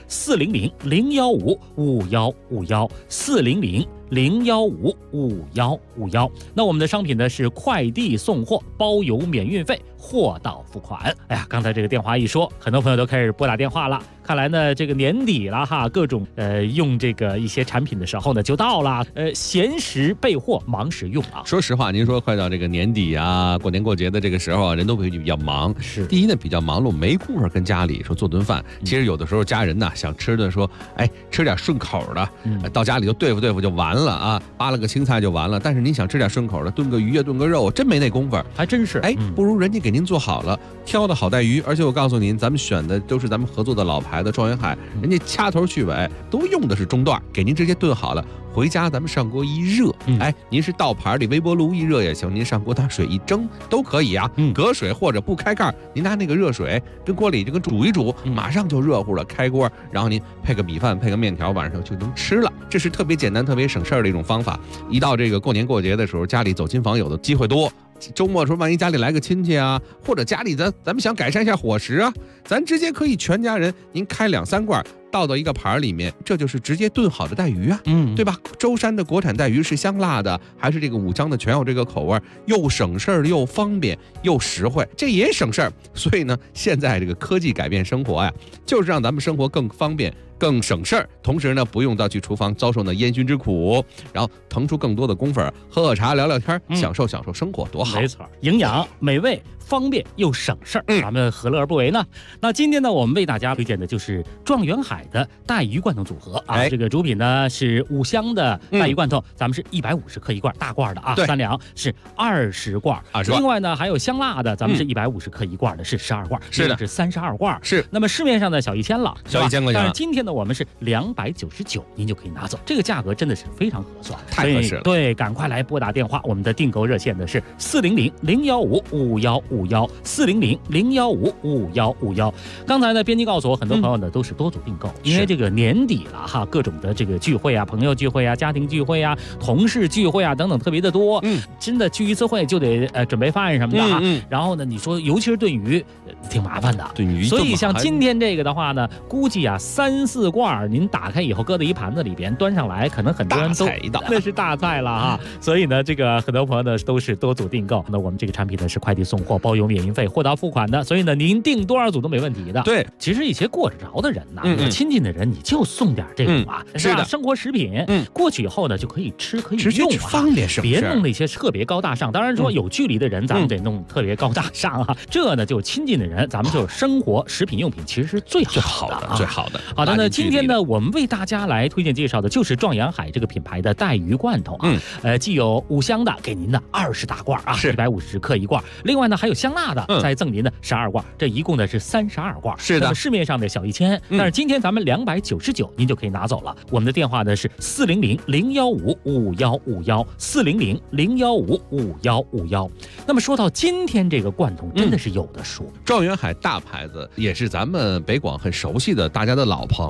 S11: 400-015-5151，400-015-5151。那我们的商品呢是快递送货，包邮免运费，货到付款。哎呀，刚才这个电话一说，很多朋友都开始拨打电话了。看来呢，这个年底了哈，各种用这个一些产品的时候呢就到了。闲时备货，忙时用啊。
S13: 说实话，您说快到这个年底啊，过年过节的这个时候啊，人都会比较忙。
S11: 是，
S13: 第一呢比较忙碌，没工夫跟家里说做顿饭。其实有的时候家人呢想吃的说，吃点顺口的，到家里就对付对付就完了啊，扒了个青菜就完了。但是您想吃点顺口的，炖个鱼啊，炖个肉，真没那功夫。
S11: 还真是。
S13: 不如人家给您做好了，挑的好带鱼，而且我告诉您，咱们选的都是咱们合作的老牌的状元海，人家掐头去尾都用的是中段，给您直接炖好了，回家咱们上锅一热，您是倒盘里微波炉一热也行，您上锅打水一蒸都可以啊。隔水或者不开盖，您拿那个热水跟锅里就跟煮一煮，马上就热乎了，开锅，然后您配个米饭配个面条，晚上就能吃了。这是特别简单特别省事儿的一种方法。一到这个过年过节的时候，家里走亲访友的机会多，周末的时候万一家里来个亲戚啊，或者家里咱们想改善一下伙食啊，咱直接可以全家人您开2、3罐倒到一个盘里面，这就是直接炖好的带鱼啊，对吧？舟山的国产带鱼是香辣的还是这个五香的，全有这个口味，又省事儿又方便又实惠，这也省事儿。所以呢，现在这个科技改变生活呀，就是让咱们生活更方便更省事儿，同时呢不用到去厨房遭受那烟熏之苦，然后腾出更多的功夫喝喝茶聊聊天，享受享受生活，多好。
S11: 没错，营养美味方便又省事儿，咱们何乐而不为呢？那今天呢，我们为大家推荐的就是状元海的带鱼罐头组合啊。这个主品呢是五香的带鱼罐头，咱们是150克一罐，大罐的啊，3两是20罐。另外呢还有香辣的，咱们是150克一罐的，是12罐，
S13: 是的，
S11: 是32罐。
S13: 是。
S11: 那么市面上的小1000了，
S13: 小1000块钱。
S11: 但是今天呢，我们是299，您就可以拿走，这个价格真的是非常合算，
S13: 太合适了。
S11: 对，赶快来拨打电话，我们的订购热线呢是400-015-5151，400-015-5151。刚才呢，编辑告诉我，很多朋友呢都是多组订购，因为这个年底了哈，各种的这个聚会啊，朋友聚会啊，家庭聚会啊，同事聚会啊等等特别的多。真的聚一次会就得准备饭什么的哈。然后呢，你说尤其是炖鱼，挺麻烦的。
S13: 炖鱼，
S11: 所以像今天这个的话呢，估计啊3、4罐，您打开以后搁在一盘子里边，端上来，可能很多人都那是大菜了哈。所以呢，这个很多朋友呢都是多组订购。那我们这个产品呢是快递送货，包邮免运费，货到付款的。所以呢，您订多少组都没问题的。
S13: 对，
S11: 其实一些过着的人呐，有亲近的人，你就送点这种啊，
S13: 是的，
S11: 生活食品，过去以后呢就可以吃可以用啊，
S13: 方便省事，
S11: 别弄那些特别高大上。当然说有距离的人，咱们得弄特别高大上啊。这呢就亲近的人，咱们就是生活食品用品，其实是最好的啊，
S13: 最好的。
S11: 好的，那今天呢，我们为大家来推荐介绍的就是状元海这个品牌的带鱼罐头啊。既有五香的，给您的20大罐啊，是150克一罐。另外呢，还有香辣的，再赠您的12罐，这一共呢是32罐。
S13: 是的，
S11: 市面上的小1000，但是今天咱们299，您就可以拿走了。我们的电话呢是400-015-5151，400-015-5151。那么说到今天这个罐头，真的是有的说。
S13: 状元海大牌子也是咱们北广很熟悉的大家的老朋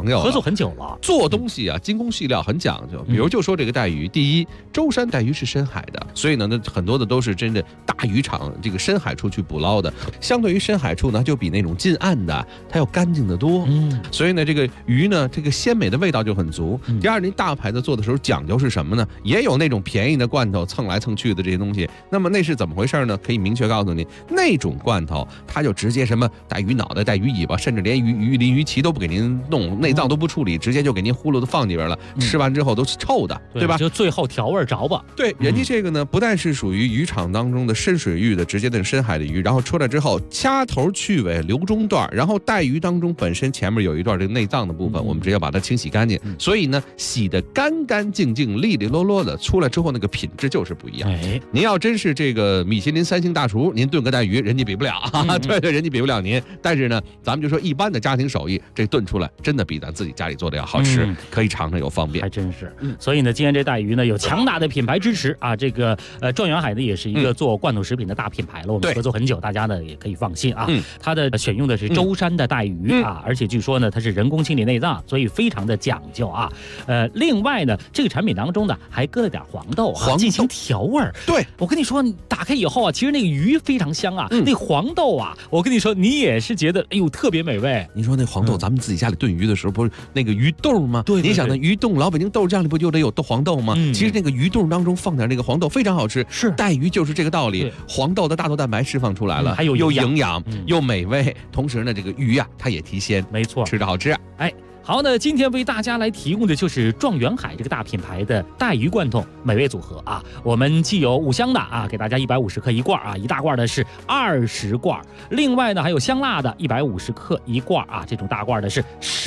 S13: 究了，
S11: 合作很久了。
S13: 做东西啊，精工细料很讲究。比如就说这个带鱼，第一，舟山带鱼是深海的，所以呢，那很多的都是真的大渔场这个深海处去捕捞的。相对于深海处呢，就比那种近岸的它要干净得多。所以呢，这个鱼呢，这个鲜美的味道就很足。第二，您大牌子做的时候讲究是什么呢？也有那种便宜的罐头蹭来蹭去的这些东西。那么那是怎么回事呢？可以明确告诉你，那种罐头它就直接什么带鱼脑袋、带鱼尾巴，甚至连鱼鳞、鱼鳍都不给您弄，内脏都不处理，直接就给您呼噜的放里边了。吃完之后都是臭的，对吧？
S11: 就最后调味着吧。
S13: 对，人家这个呢，不但是属于渔场当中的深水域的直接的深海的鱼，然后出来之后掐头去尾留中段，然后带鱼当中本身前面有一段这个内脏的部分，我们直接把它清洗干净，所以呢，洗得干干净净、利利落落的，出来之后那个品质就是不一样。您要真是这个米其林3星大厨，您炖个带鱼，人家比不了，对，人家比不了您。但是呢，咱们就说一般的家庭手艺，这炖出来真的比咱自己家里做的要好吃，可以尝尝又方便，
S11: 还真是。所以呢，今天这带鱼呢有强大的品牌支持啊，这个状元海呢也是一个做罐头食品的大品牌了，我们合作很久，大家呢也可以放心啊。它的选用的是舟山的带鱼啊，而且据说呢它是人工清理内脏，所以非常的讲究啊。另外呢，这个产品当中呢还搁了点黄豆啊，进行调味儿。
S13: 对，
S11: 我跟你说，你打开以后啊，其实那个鱼非常香啊，那黄豆啊，我跟你说，你也是觉得哎呦特别美味。
S13: 你说那黄豆，咱们自己家里炖鱼的时候，不是那个鱼豆吗？对，你想那鱼冻，老北京豆酱里不就得有黄豆吗？其实那个鱼冻当中放点那个黄豆非常好吃。
S11: 是，
S13: 带鱼就是这个道理，黄豆的大豆蛋白释放出来了，
S11: 还有
S13: 又营养又美味，同时呢，这个鱼呀它也提鲜，
S11: 没错，
S13: 吃着好吃。
S11: 哎。好，那今天为大家来提供的就是状元海这个大品牌的带鱼罐头美味组合啊。我们既有五香的啊，给大家150克一罐啊，一大罐的是20罐，另外呢还有香辣的150克一罐啊，这种大罐的是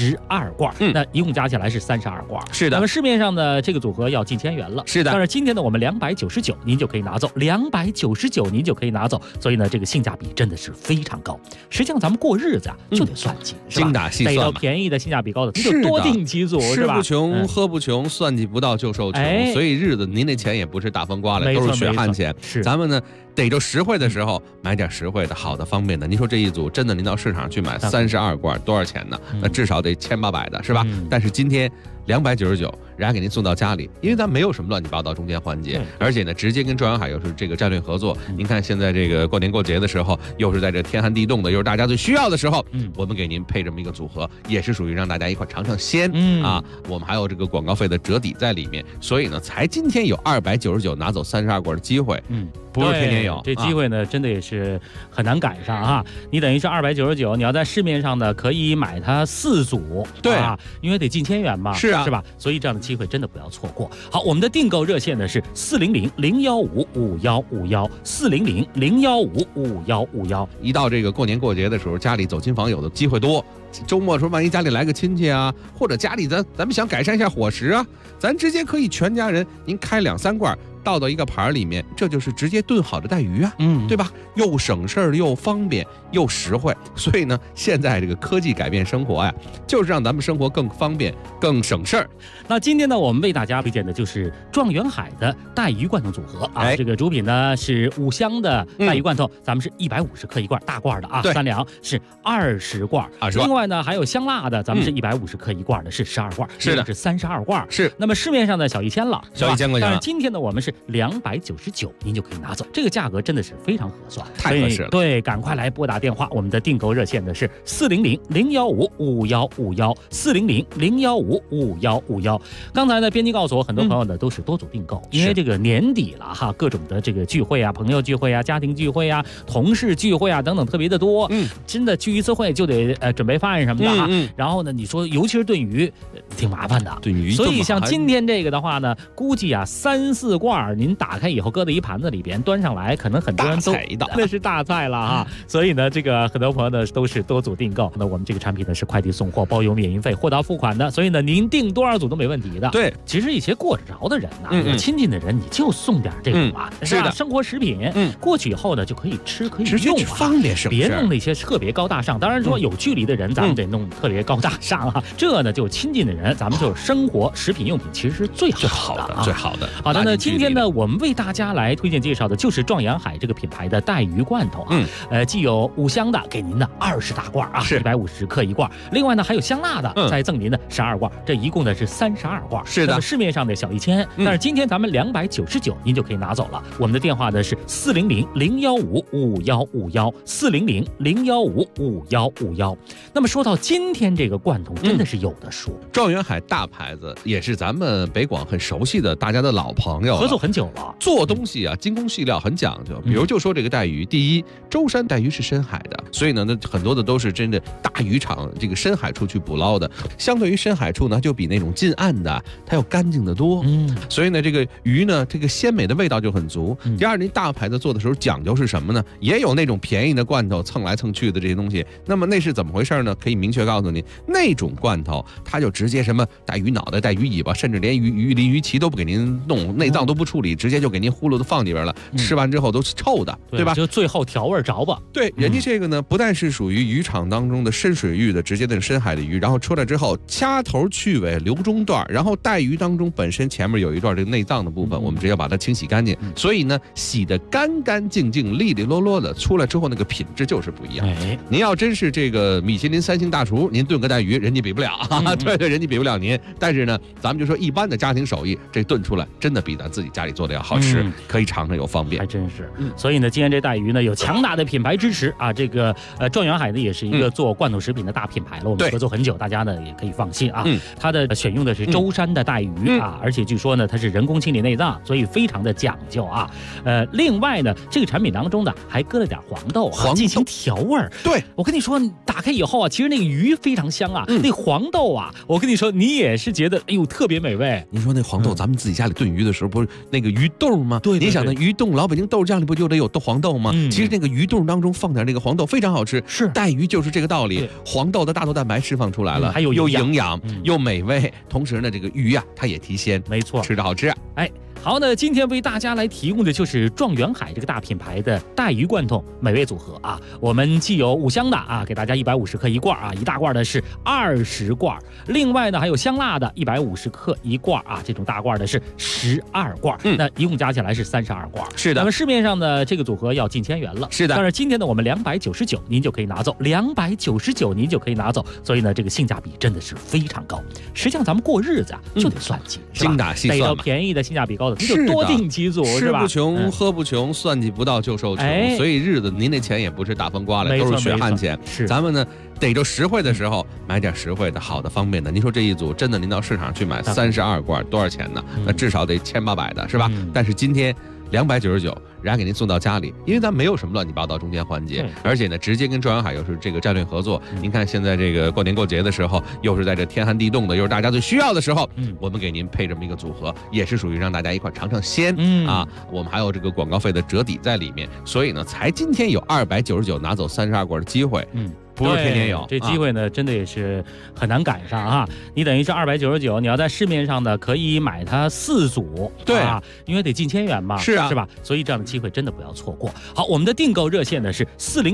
S11: 12罐，那一共加起来是32罐。
S13: 是的。
S11: 那么市面上的这个组合要近1000元了。
S13: 是的。
S11: 但是今天呢，我们299您就可以拿走，299您就可以拿走，所以呢，这个性价比真的是非常高。实际上咱们过日子啊就得算计，是吧？
S13: 精打细算，
S11: 逮到便宜的、性价比高的。就多订几组，
S13: 吃不穷，喝不穷，算计不到就受穷。所以日子您那钱也不是大风刮来，都是血汗钱。
S11: 是，
S13: 咱们呢逮着实惠的时候买点实惠的、好的、方便的。您说这一组真的，您到市场去买32罐多少钱呢？那至少得1800的是吧？但是今天299，人家给您送到家里，因为咱没有什么乱七八糟中间环节，而且呢，直接跟状元海又是这个战略合作。您看现在这个过年过节的时候，又是在这天寒地冻的，又是大家最需要的时候，我们给您配这么一个组合，也是属于让大家一块尝尝鲜啊。我们还有这个广告费的折抵在里面，所以呢，才今天有299拿走32罐的机会。不是天天有，
S11: 这机会呢，真的也是很难赶上啊！你等于是299，你要在市面上呢可以买它4组，
S13: 对
S11: 啊，因为得近1000元嘛，
S13: 是啊，
S11: 是吧？所以这样的机会真的不要错过。好，我们的订购热线呢是400-015-5151，400-015-5151。
S13: 一到这个过年过节的时候，家里走亲访友的机会多。周末说万一家里来个亲戚啊，或者家里咱们想改善一下伙食啊，咱直接可以全家人您开2、3罐。倒到一个盘里面，这就是直接炖好的带鱼啊，对吧？又省事儿，又方便，又实惠。所以呢，现在这个科技改变生活呀，就是让咱们生活更方便、更省事儿。
S11: 那今天呢，我们为大家推荐的就是状元海的带鱼罐头组合啊。这个主品呢是五香的带鱼罐头，咱们是150克一罐，大罐的啊，3两是20罐。另外呢，还有香辣的，咱们是150克一罐的，是12罐，
S13: 是的，
S11: 是32罐。
S13: 是。
S11: 那么市面上的小1000了，
S13: 小1000块钱。
S11: 但是今天呢，我们是299，您就可以拿走，这个价格真的是非常合算，
S13: 太合适了。
S11: 对，赶快来拨打电话，我们的订购热线的是400-015-5151，400-015-5151。刚才呢，编辑告诉我，很多朋友呢都是多组订购，因为这个年底了哈，各种的这个聚会啊、朋友聚会啊、家庭聚会啊、同事聚会啊等等特别的多。真的聚一次会就得准备饭什么的哈。然后呢，你说尤其是炖鱼，挺麻烦的。
S13: 炖鱼，
S11: 所以像今天这个的话呢，估计啊3、4罐，您打开以后搁在一盘子里边端上来，可能很多人都那是大菜了哈。所以呢，这个很多朋友呢都是多组订购。那我们这个产品呢是快递送货包邮免运费，货到付款的，所以呢您订多少组都没问题的。
S13: 对，
S11: 其实一些过着着的人呐，有亲近的人，你就送点这个嘛，
S13: 是的，
S11: 生活食品，过去以后呢就可以吃可以用啊，
S13: 方便省事，
S11: 别弄那些特别高大上。当然说有距离的人，咱们得弄特别高大上啊。这呢就亲近的人，咱们就是生活食品用品，其实是最好的。
S13: 最好的。
S11: 好的，那今天天呢，我们为大家来推荐介绍的就是壮阳海这个品牌的带鱼罐头啊。既有5香的给您的20大罐啊，是150克一罐。另外呢，还有香辣的，再赠您的12罐，这一共呢是32罐。
S13: 是的，
S11: 那么市面上的小1000，但是今天咱们299，您就可以拿走了。我们的电话呢是400-015-5151，400-015-5151。那么说到今天这个罐头，真的是有的说。
S13: 壮阳海大牌子也是咱们北广很熟悉的，大家的老朋友，
S11: 合作很久了。
S13: 做东西啊，精工细料很讲究。比如就说这个带鱼，第一，舟山带鱼是深海的，所以呢，很多的都是真的大渔场这个深海处去捕捞的。相对于深海处呢，就比那种近岸的它要干净得多。所以呢，这个鱼呢，这个鲜美的味道就很足。第二，您大牌子做的时候讲究是什么呢？也有那种便宜的罐头蹭来蹭去的这些东西。那么那是怎么回事呢？可以明确告诉你，那种罐头它就直接什么带鱼脑袋、带鱼尾巴，甚至连鱼鳞、鱼鳍都不给您弄，内脏都不处理，直接就给您呼噜的放里边了。吃完之后都是臭的，对吧？
S11: 就最后调味着吧。
S13: 对，人家这个呢，不但是属于渔场当中的深水域的直接的深海的鱼，然后出来之后掐头去尾留中段，然后带鱼当中本身前面有一段这个内脏的部分，我们直接把它清洗干净，所以呢洗得干干净净、利利落落的，出来之后那个品质就是不一样。您要真是这个米其林3星大厨，您炖个带鱼，人家比不了，对，人家比不了您。但是呢，咱们就说一般的家庭手艺，这炖出来真的比咱自己家里做的要好吃，可以尝尝又方便，
S11: 还真是。所以呢，今天这带鱼呢有强大的品牌支持啊，这个壮阳海呢也是一个做罐头食品的大品牌了，我们合作很久，大家呢也可以放心啊。它的选用的是舟山的带鱼啊，而且据说呢它是人工清理内脏，所以非常的讲究啊。另外呢，这个产品当中呢还搁了点黄豆啊，进行调味儿。
S13: 对，
S11: 我跟你说，打开以后啊，其实那个鱼非常香啊，那黄豆啊，我跟你说，你也是觉得哎呦特别美味。
S13: 您说那黄豆，咱们自己家里炖鱼的时候，不是那个鱼豆吗？对，你想那鱼冻，老北京豆酱里不就得有黄豆吗？其实那个鱼冻当中放点那个黄豆非常好吃。是，带鱼就是这个道理，黄豆的大豆蛋白释放出来了，
S11: 还有
S13: 又营养又美味，同时呢这个鱼啊它也提鲜，
S11: 没错，
S13: 吃着好吃。
S11: 好，那今天为大家来提供的就是壮阳海这个大品牌的带鱼罐头美味组合啊。我们既有5香的啊，给大家150克一罐啊，一大罐的是20罐。另外呢，还有香辣的150克一罐啊，这种大罐的是12罐。那一共加起来是32罐。
S13: 是的。
S11: 那么市面上的这个组合要近1000元了。
S13: 是的。
S11: 但是今天呢，我们299您就可以拿走，299您就可以拿走。所以呢，这个性价比真的是非常高。实际上咱们过日子啊，就得算计，
S13: 精打细算嘛，
S11: 逮到便宜的、性价比高的。你就多订几组，
S13: 吃不穷，喝不穷，算计不到就受穷。所以日子您那钱也不是大风刮来，都是血汗钱。咱们呢逮着实惠的时候买点实惠的、好的、方便的。您说这一组真的，您到市场去买32罐多少钱呢？那至少得1800的是吧？但是今天299，人家给您送到家里，因为咱没有什么乱七八糟中间环节，而且呢，直接跟壮阳海又是这个战略合作。您看现在这个过年过节的时候，又是在这天寒地冻的，又是大家最需要的时候，我们给您配这么一个组合，也是属于让大家一块尝尝鲜啊。我们还有这个广告费的折抵在里面，所以呢，才今天有299拿走32罐的机会。不是天天有，
S11: 这机会呢，真的也是很难赶上啊！你等于是299，你要在市面上呢可以买它4组，
S13: 对
S11: 啊，因为得近1000元嘛，
S13: 是啊，
S11: 是吧？所以这样的机会真的不要错过。好，我们的订购热线呢是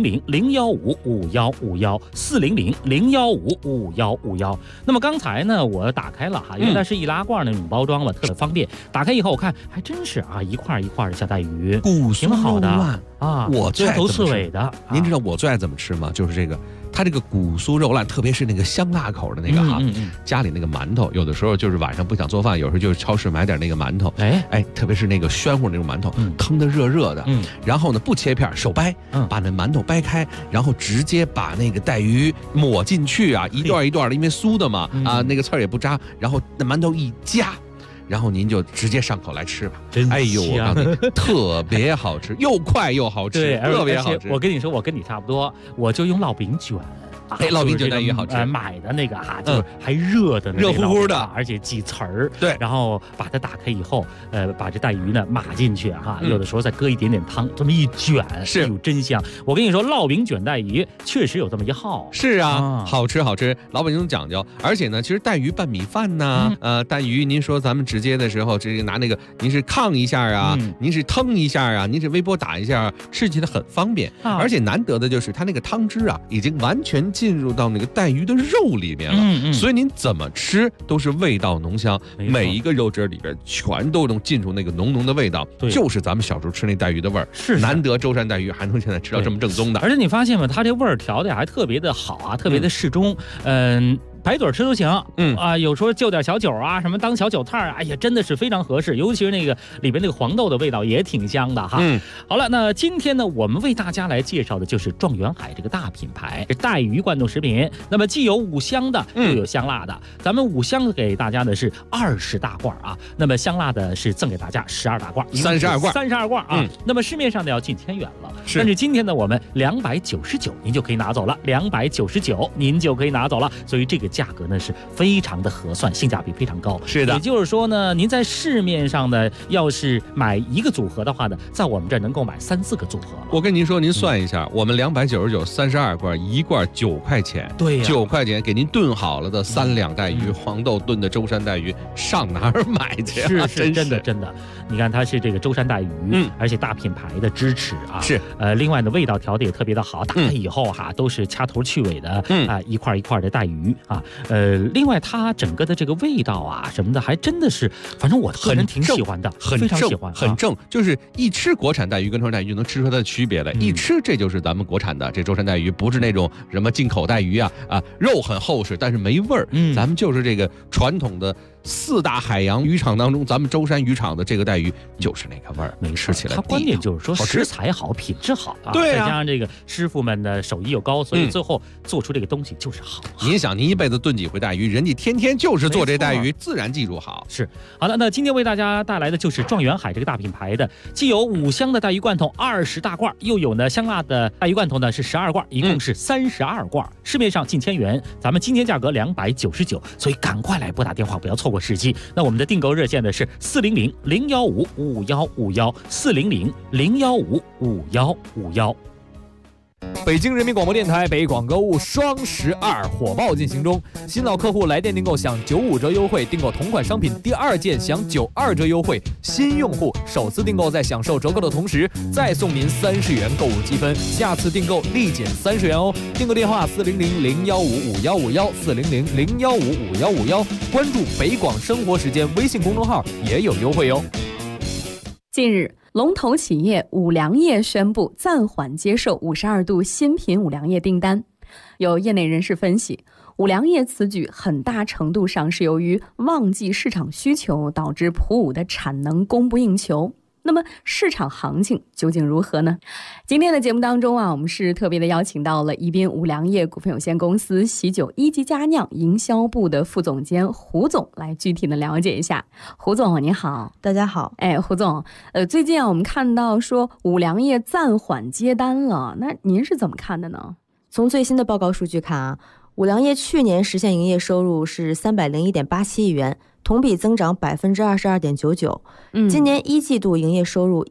S11: 400-015-5151，400-015-5151。那么刚才呢，我打开了哈，因为它是易拉罐那种包装嘛，特别方便。打开以后我看还真是啊，一块一块的小带鱼，挺好的啊，
S13: 我最爱
S11: 头刺尾的。
S13: 您知道我最爱怎么吃吗？就是这个。它这个骨酥肉烂，特别是那个香辣口的那个哈，家里那个馒头，有的时候就是晚上不想做饭，有时候就超市买点那个馒头，特别是那个暄乎那种馒头，腾的热热的，然后呢不切片，手掰，把那馒头掰开，然后直接把那个带鱼抹进去啊，一段一段的，因为酥的嘛，啊那个刺儿也不扎，然后那馒头一夹。然后您就直直接上口来吃吧。哎呦，我告诉你，特别好吃，又快又好吃，
S11: 对，
S13: 特别好吃。
S11: 我跟你说，我跟你差不多，我就用烙饼卷。
S13: 哎，烙饼卷带鱼好吃。
S11: 买的那个哈，就是还热的，
S13: 热乎乎的，
S11: 而且几层儿。
S13: 对，
S11: 然后把它打开以后，把这带鱼呢码进去哈，有的时候再搁一点点汤，这么一卷，
S13: 是
S11: 有真香。我跟你说，烙饼卷带鱼确实有这么一号。
S13: 是啊，好吃好吃，老北京讲究。而且呢，其实带鱼拌米饭呐，带鱼，您说咱们直接的时候，直接拿那个，您是炕一下啊，您是腾一下啊，您是微波打一下，吃起来很方便。而且难得的就是它那个汤汁啊，已经完全进入到那个带鱼的肉里面了，所以您怎么吃都是味道浓香，每一个肉汁里边全都能进入那个浓浓的味道，就是咱们小时候吃那带鱼的味儿。
S11: 是
S13: 难得舟山带鱼还能现在吃到这么正宗的，
S11: 而且你发现吗？它这味儿调的还特别的好啊，特别的适中，白嘴吃都行，有时候就点小酒啊，什么当小酒菜，哎呀，真的是非常合适。尤其是那个里边那个黄豆的味道也挺香的哈。好了，那今天呢，我们为大家来介绍的就是状元海这个大品牌带鱼罐头食品。那么既有五香的，又有香辣的。咱们五香给大家的是20大罐啊，那么香辣的是赠给大家12大罐，32罐啊。那么市面上的要近1000元了，但是今天呢，我们299您就可以拿走了，299您就可以拿走了，所以这个价格呢是非常的合算，性价比非常高。
S13: 是的，
S11: 也就是说呢，您在市面上呢，要是买一个组合的话呢，在我们这儿能够买3、4个组合。
S13: 我跟您说，您算一下，我们299 32罐，一罐9块钱，
S11: 对呀
S13: ，9块钱给您炖好了的3两带鱼，黄豆炖的舟山带鱼，上哪儿买去啊？
S11: 是真的。你看它是这个舟山带鱼，而且大品牌的支持啊，
S13: 是
S11: 另外呢，味道调的也特别的好，打开以后哈，都是掐头去尾的，一块一块的带鱼啊，另外它整个的这个味道啊什么的，还真的是，反正我个人挺喜欢的，非常喜欢，
S13: 很正，就是一吃国产带鱼跟舟山带鱼就能吃出它的区别来，一吃这就是咱们国产的这舟山带鱼，不是那种什么进口带鱼啊，肉很厚实，但是没味儿，咱们就是这个传统的4大海洋渔场当中，咱们舟山渔场的这个带鱼就是那个味儿，吃起来
S11: 它关键就是说食材好，品质好啊，
S13: 对啊，
S11: 再加上这个师傅们的手艺又高，所以最后做出这个东西就是好。
S13: 您想，您一辈子炖几回带鱼，人家天天就是做这带鱼，自然记住好。
S11: 是好的，那今天为大家带来的就是状元海这个大品牌的，既有5香的带鱼罐头20大罐，又有呢香辣的带鱼罐头呢是12罐，一共是32罐，市面上近1000元，咱们今天价格299，所以赶快来拨打电话，不要错过时机。那我们的订购热线呢是400-015-5151，400-015-5151。
S9: 北京人民广播电台北广购物双12火爆进行中，新老客户来电订购享95折优惠，订购同款商品第2件享92折优惠，新用户首次订购在享受折扣的同时再送您30元购物积分，下次订购立减30元哦。订购电话400-015-5151，400-015-5151，关注北广生活时间微信公众号也有优惠哦。
S5: 近日，龙头企业五粮液宣布暂缓接受52度新品五粮液订单。有业内人士分析，五粮液此举很大程度上是由于旺季市场需求导致普五的产能供不应求。那么市场行情究竟如何呢？今天的节目当中啊，我们是特别的邀请到了宜宾五粮液股份有限公司喜酒一级佳酿营销部的副总监胡总来具体的了解一下。胡总你好。
S14: 大家好。
S5: 胡总，最近啊我们看到说五粮液暂缓接单了，那您是怎么看的呢？
S14: 从最新的报告数据看啊，五粮液去年实现营业收入是301.87亿元，同比增长22.99%。今年1季度营业收入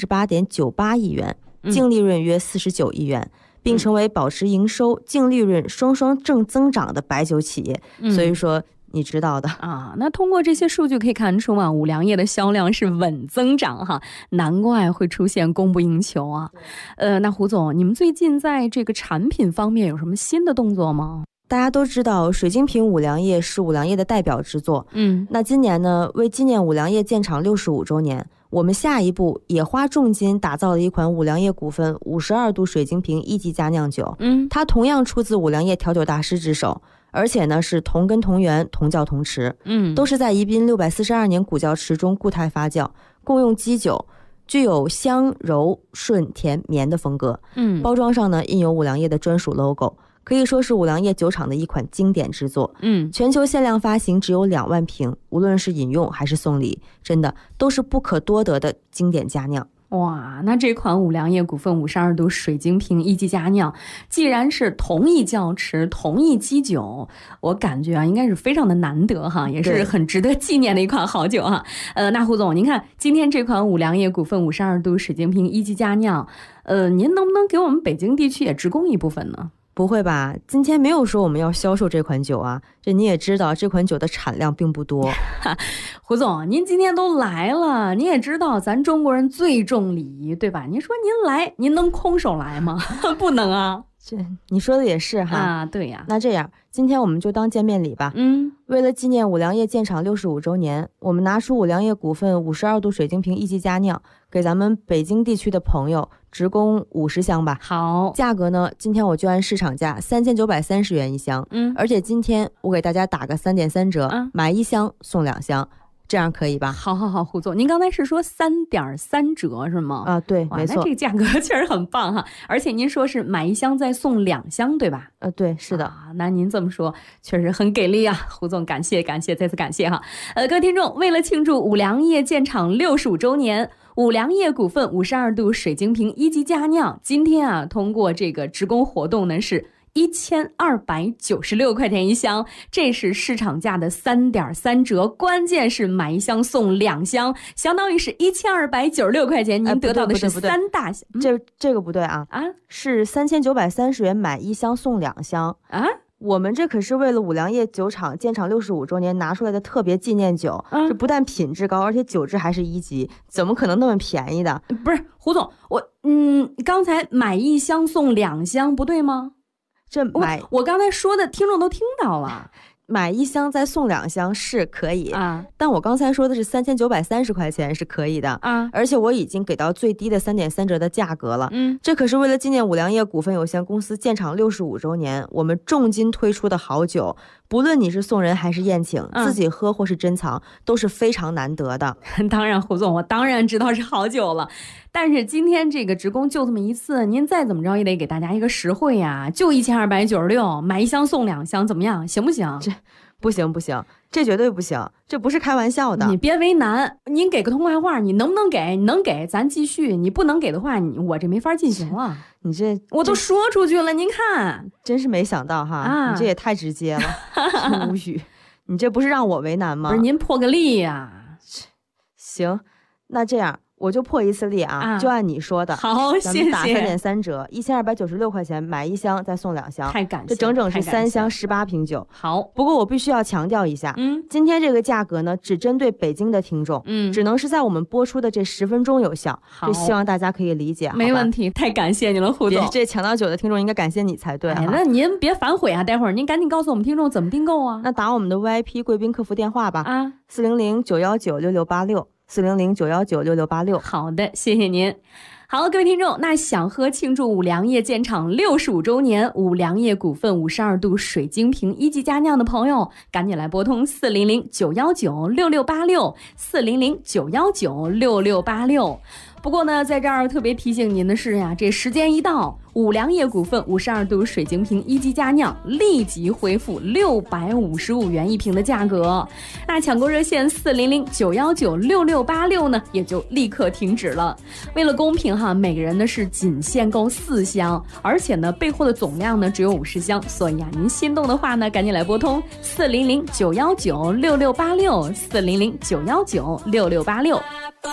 S14: 138.98亿元，净利润约49亿元，并成为保持营收、净利润双双正增长的白酒企业。所以说你知道的
S5: 啊。那通过这些数据可以看出啊，五粮液的销量是稳增长哈，难怪会出现供不应求啊。那胡总，你们最近在这个产品方面有什么新的动作吗？
S14: 大家都知道水晶瓶五粮液是五粮液的代表之作。那今年呢，为纪念五粮液建厂65周年，我们下一步也花重金打造了一款五粮液股份52度水晶瓶一级佳酿酒。它同样出自五粮液调酒大师之手，而且呢是同根同源同窖同池，都是在宜宾642年古窖池中固态发酵，共用基酒，具有香柔顺甜绵的风格。包装上呢印有五粮液的专属 logo，可以说是五粮液酒厂的一款经典之作。全球限量发行只有2万瓶，无论是饮用还是送礼，真的都是不可多得的经典佳酿。
S5: 哇，那这款五粮液股份52度水晶瓶一级佳酿，既然是同一窖池同一基酒，我感觉啊应该是非常的难得哈，也是很值得纪念的一款好酒哈。那胡总，您看今天这款五粮液股份52度水晶瓶一级佳酿，您能不能给我们北京地区也直供一部分呢？
S14: 不会吧，今天没有说我们要销售这款酒啊，这你也知道这款酒的产量并不多。
S5: 胡总，您今天都来了，你也知道咱中国人最重礼仪，对吧？您说您来，您能空手来吗？不能啊。
S14: 这你说的也是哈
S15: 啊，对呀。
S14: 那这样，今天我们就当见面礼吧。为了纪念五粮液建厂65周年，我们拿出五粮液股份52度水晶瓶1级佳酿，给咱们北京地区的朋友直供50箱吧。
S15: 好，
S14: 价格呢，今天我就按市场价3930元一箱。而且今天我给大家打个3.3折，买1箱送2箱。这样可以吧？
S15: 好，胡总，您刚才是说3.3折是吗？
S14: 啊，对，没错。
S15: 那这个价格确实很棒哈，而且您说是买1箱再送2箱，对吧？
S14: 对，是的。
S15: 那您这么说确实很给力啊，胡总，感谢，再次感谢哈。各位听众，为了庆祝五粮液建厂65周年，五粮液股份52度水晶瓶1级佳酿，今天啊，通过这个直供活动呢是1296块钱1箱，这是市场价的3.3折，关键是买1箱送2箱，相当于是1296块钱，您得到的是3大箱。
S14: 这个不对啊，是3930元买1箱送2箱啊。我们这可是为了五粮液酒厂建厂65周年拿出来的特别纪念酒，这不但品质高，而且酒质还是1级，怎么可能那么便宜的？
S15: 不是，胡总，刚才买1箱送2箱不对吗？我刚才说的听众都听到了，
S14: 买1箱再送2箱是可以啊，但我刚才说的是3930块钱是可以的啊，而且我已经给到最低的3.3折的价格了。这可是为了纪念五粮液股份有限公司建厂65周年，我们重金推出的好酒，不论你是送人还是宴请，自己喝或是珍藏，都是非常难得的。
S15: 当然，胡总，我当然知道是好酒了。但是今天这个直供就这么一次，您再怎么着也得给大家一个实惠呀，就1296，买1箱送2箱，怎么样？行不行？
S14: 这不行，这绝对不行，这不是开玩笑的。
S15: 你别为难，您给个痛快话，你能不能给？你能给咱继续，你不能给的话，我这没法进行了。
S14: 你这
S15: 我都说出去了，您看，
S14: 真是没想到哈，你这也太直接了，无语。你这不是让我为难吗？
S15: 不是，您破个例呀。
S14: 行，那这样。我就破一次例啊，就按你说的。
S15: 好，谢谢。
S14: 咱们打3.3折，1296块钱买1箱再送2箱，
S15: 太感谢，
S14: 这整整是3箱18瓶酒。
S15: 好，
S14: 不过我必须要强调一下，今天这个价格呢，只针对北京的听众，只能是在我们播出的这10分钟有效。这希望大家可以理解。
S15: 没问题，太感谢你了，胡总。
S14: 这抢到酒的听众应该感谢你才对。
S15: 那您别反悔啊，待会儿您赶紧告诉我们听众怎么订购啊。
S14: 那打我们的 VIP 贵宾客服电话吧，400-919-6686。400-919-6686。
S15: 好的，谢谢您。好，各位听众，那想喝庆祝五粮液建厂65周年五粮液股份52度水晶瓶1级佳酿的朋友，赶紧来拨通400-919-6686，400-919-6686。不过呢，在这儿特别提醒您的是呀，这时间一到，五粮液股份52度水晶瓶1级佳酿立即恢复655元1瓶的价格。那抢购热线400-919-6686呢，也就立刻停止了。为了公平哈，每个人呢是仅限购4箱，而且呢备货的总量呢只有50箱，所以啊，您心动的话呢，赶紧来拨通400-919-6686，400-919-6686。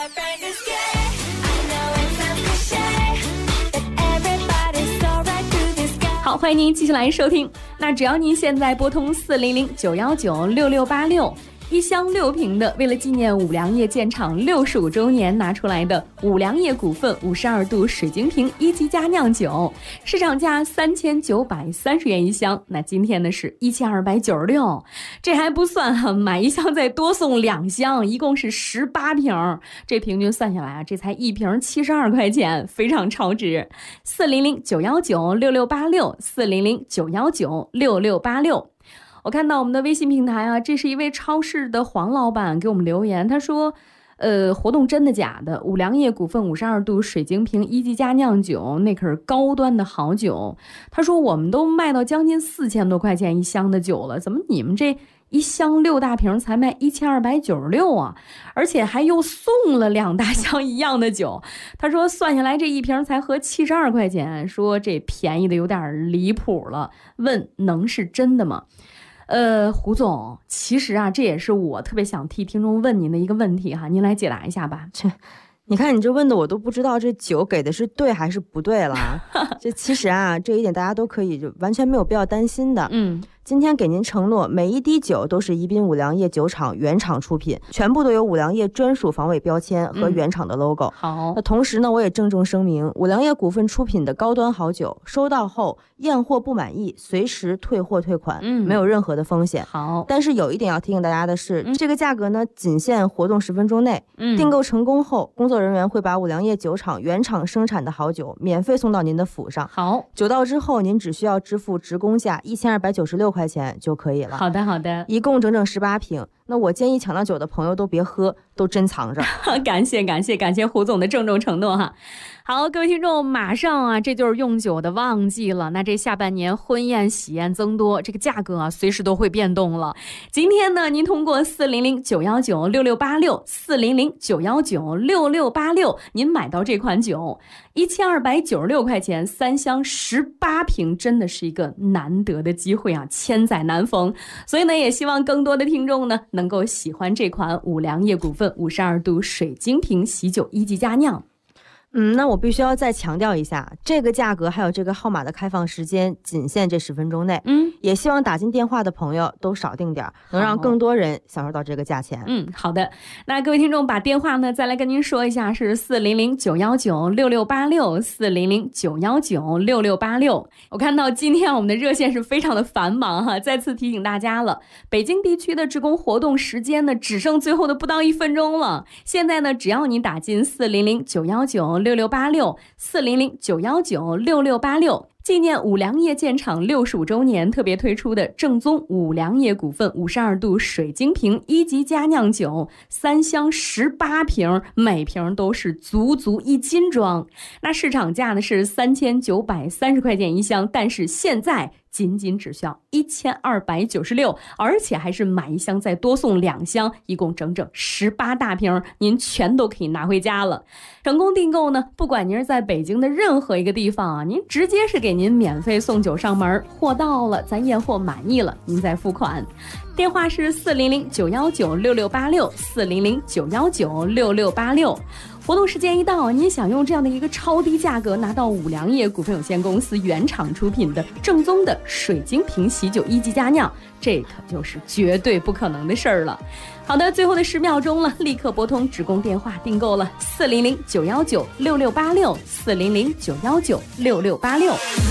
S15: 好，欢迎您继续来收听。那只要您现在拨通400-919-6686，一箱6瓶的，为了纪念五粮液建厂65周年拿出来的五粮液股份52度水晶瓶1级佳酿酒，市场价3930元一箱，那今天呢是1296，这还不算哈，买1箱再多送2箱，一共是18瓶，这平均算下来啊，这才1瓶72块钱，非常超值。400-919-6686，400-919-6686。我看到我们的微信平台啊，这是一位超市的黄老板给我们留言，他说活动真的假的？五粮液股份52度水晶瓶1级佳酿酒，那可是高端的好酒。他说我们都卖到将近4000多块钱一箱的酒了，怎么你们这一箱6大瓶才卖1296啊？而且还又送了2大箱一样的酒。他说算下来这一瓶才合72块钱，说这便宜的有点离谱了，问能是真的吗？胡总，其实啊，这也是我特别想替听众问您的一个问题哈，您来解答一下吧。
S14: 你看你这问的我都不知道这酒给的是对还是不对了。这其实啊，这一点大家都可以就完全没有必要担心的。 今天给您承诺，每一滴酒都是宜宾五粮液酒厂原厂出品，全部都有五粮液专属防伪标签和原厂的 logo。
S15: 好，
S14: 那同时呢，我也郑重声明，五粮液股份出品的高端好酒，收到后验货不满意，随时退货退款，没有任何的风险。
S15: 好，
S14: 但是有一点要提醒大家的是，这个价格呢，仅限活动10分钟内。订购成功后，工作人员会把五粮液酒厂原厂生产的好酒免费送到您的府上。
S15: 好，
S14: 酒到之后，您只需要支付职工价1296块钱就可以了。
S15: 好的，好的，
S14: 一共整整18瓶。那我建议抢到酒的朋友都别喝，都珍藏着。
S15: 感谢胡总的郑重承诺哈。好，各位听众，马上啊，这就是用酒的旺季了。那这下半年婚宴喜宴增多，这个价格啊，随时都会变动了。今天呢，您通过400-919-6686，400-919-6686，您买到这款酒，1296块钱，3箱18瓶，真的是一个难得的机会啊，千载难逢。所以呢，也希望更多的听众呢，能够喜欢这款五粮液股份52度水晶瓶喜酒1级佳酿。
S14: 那我必须要再强调一下，这个价格还有这个号码的开放时间仅限这10分钟内。也希望打进电话的朋友都少订点，能让更多人享受到这个价钱。
S15: 好的。那各位听众把电话呢再来跟您说一下，是400-919-6686，400-919-6686。我看到今天我们的热线是非常的繁忙哈，再次提醒大家了，北京地区的职工活动时间呢只剩最后的不到1分钟了。现在呢，只要你打进400-919-6686，400-919-6686，纪念五粮液建厂65周年特别推出的正宗五粮液股份52度水晶瓶1级佳酿酒，3箱18瓶，每瓶都是足1斤装。那市场价呢是3930块钱一箱，但是现在仅只需要1296，而且还是买一箱再多送2箱，一共整整18大瓶，您全都可以拿回家了。成功订购呢，不管您是在北京的任何一个地方啊，您直接是给您免费送酒上门，货到了咱验货满意了，您再付款。电话是400-919-6686，400-919-6686。活动时间一到，您想用这样的一个超低价格拿到五粮液股份有限公司原厂出品的正宗的水晶瓶喜酒1级佳酿，这可就是绝对不可能的事儿了。好的，最后的10秒钟了，立刻拨通职工电话订购了400-919-6686，400-919-6686。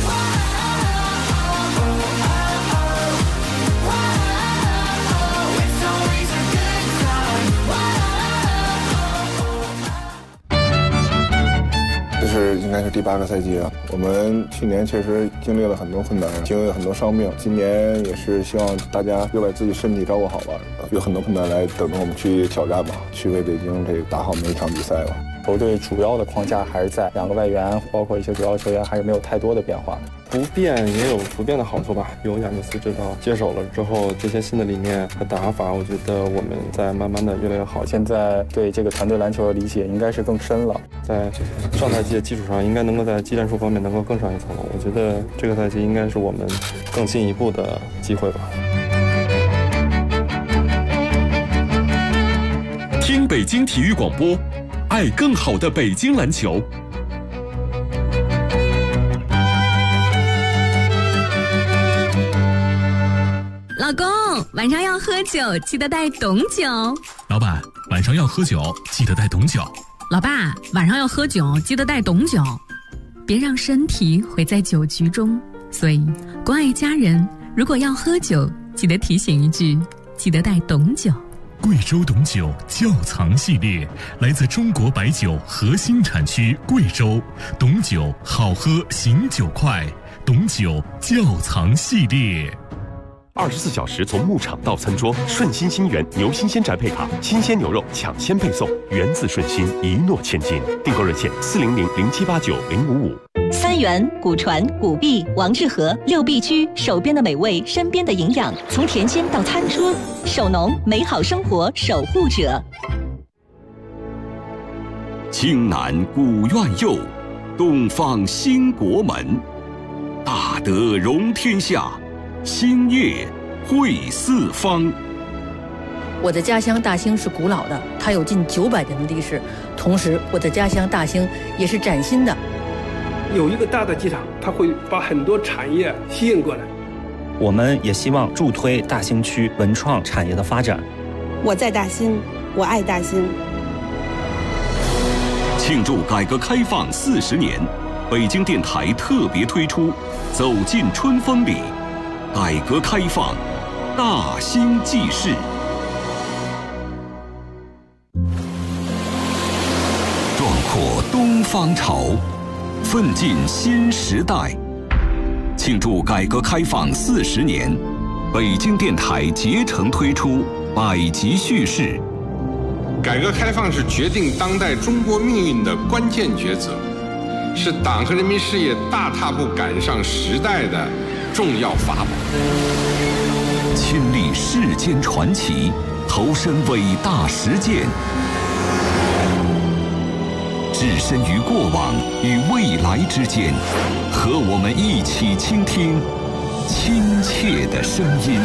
S16: 应该是第8个赛季了。我们去年确实经历了很多困难，经历了很多伤病。今年也是希望大家又把自己身体照顾好吧，有很多困难来等着我们去挑战吧，去为北京这打好每一场比赛吧。
S17: 球队主要的框架还是在2个外援，包括一些主要球员还是没有太多的变化。
S18: 不变也有不变的好处吧。有亚尼斯指导接手了之后，这些新的理念和打法，我觉得我们在慢慢的越来越好。
S17: 现在对这个团队篮球的理解应该是更深了，
S18: 在上赛季的基础上，应该能够在技战术方面能够更上一层楼。我觉得这个赛季应该是我们更进一步的机会吧。
S1: 听北京体育广播，爱更好的北京篮球。
S19: 老公，晚上要喝酒，记得带董酒。
S20: 老板，晚上要喝酒，记得带董酒。
S19: 老爸，晚上要喝酒，记得带董酒。别让身体毁在酒局中。所以，关爱家人，如果要喝酒，记得提醒一句，记得带董酒。
S20: 贵州董酒窖藏系列，来自中国白酒核心产区贵州，董酒好喝醒酒快，董酒窖藏系列。
S3: 24小时从牧场到餐桌，顺心新源牛新鲜宅配卡，新鲜牛肉抢先配送，源自顺心，一诺千金。订购热线400-0789-055。
S6: 3元、古传、古币、王致和6必居，手边的美味，身边的营养，从甜心到餐桌，手农美好生活守护者。
S21: 青南古院右，东方兴国门，大德容天下，兴业惠四方。
S22: 我的家乡大兴是古老的，它有近900年的历史。同时，我的家乡大兴也是崭新的。
S23: 有一个大的机场，它会把很多产业吸引过来。
S2: 我们也希望助推大兴区文创产业的发展。
S4: 我在大兴，我爱大兴。
S21: 庆祝改革开放40年，北京电台特别推出《走进春风里》，改革开放大兴纪事。壮阔东方潮，奋进新时代。庆祝改革开放40年，北京电台竭诚推出百集叙事。
S23: 改革开放是决定当代中国命运的关键抉择，是党和人民事业大踏步赶上时代的重要法宝。
S21: 亲历世间传奇，投身伟大实践，置身于过往与未来之间，和我们一起倾听亲切的声音。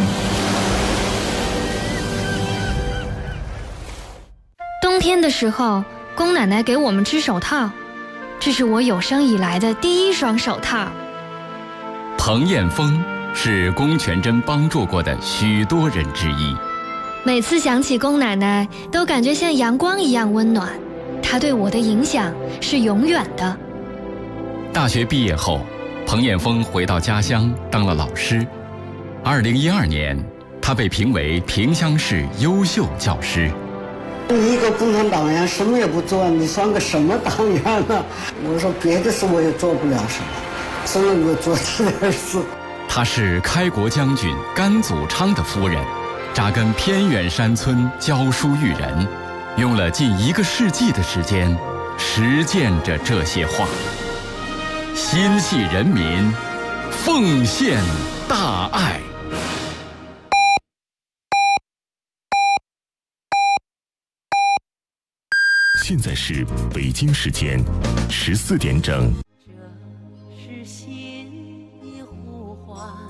S24: 冬天的时候，宫奶奶给我们织手套，这是我有生以来的第一双手套。
S25: 彭艳峰是龚全珍帮助过的许多人之一。
S24: 每次想起龚奶奶，都感觉像阳光一样温暖。她对我的影响是永远的。
S25: 大学毕业后，彭艳峰回到家乡当了老师。2012年，他被评为萍乡市优秀教师。
S26: 你一个共产党员什么也不做，你算个什么党员呢？我说别的事我也做不了什么，只能够做这点事。
S25: 她是开国将军甘祖昌的夫人，扎根偏远山村教书育人，用了近1个世纪的时间实践着这些话。心系人民，奉献大爱。
S1: 现在是北京时间14点整。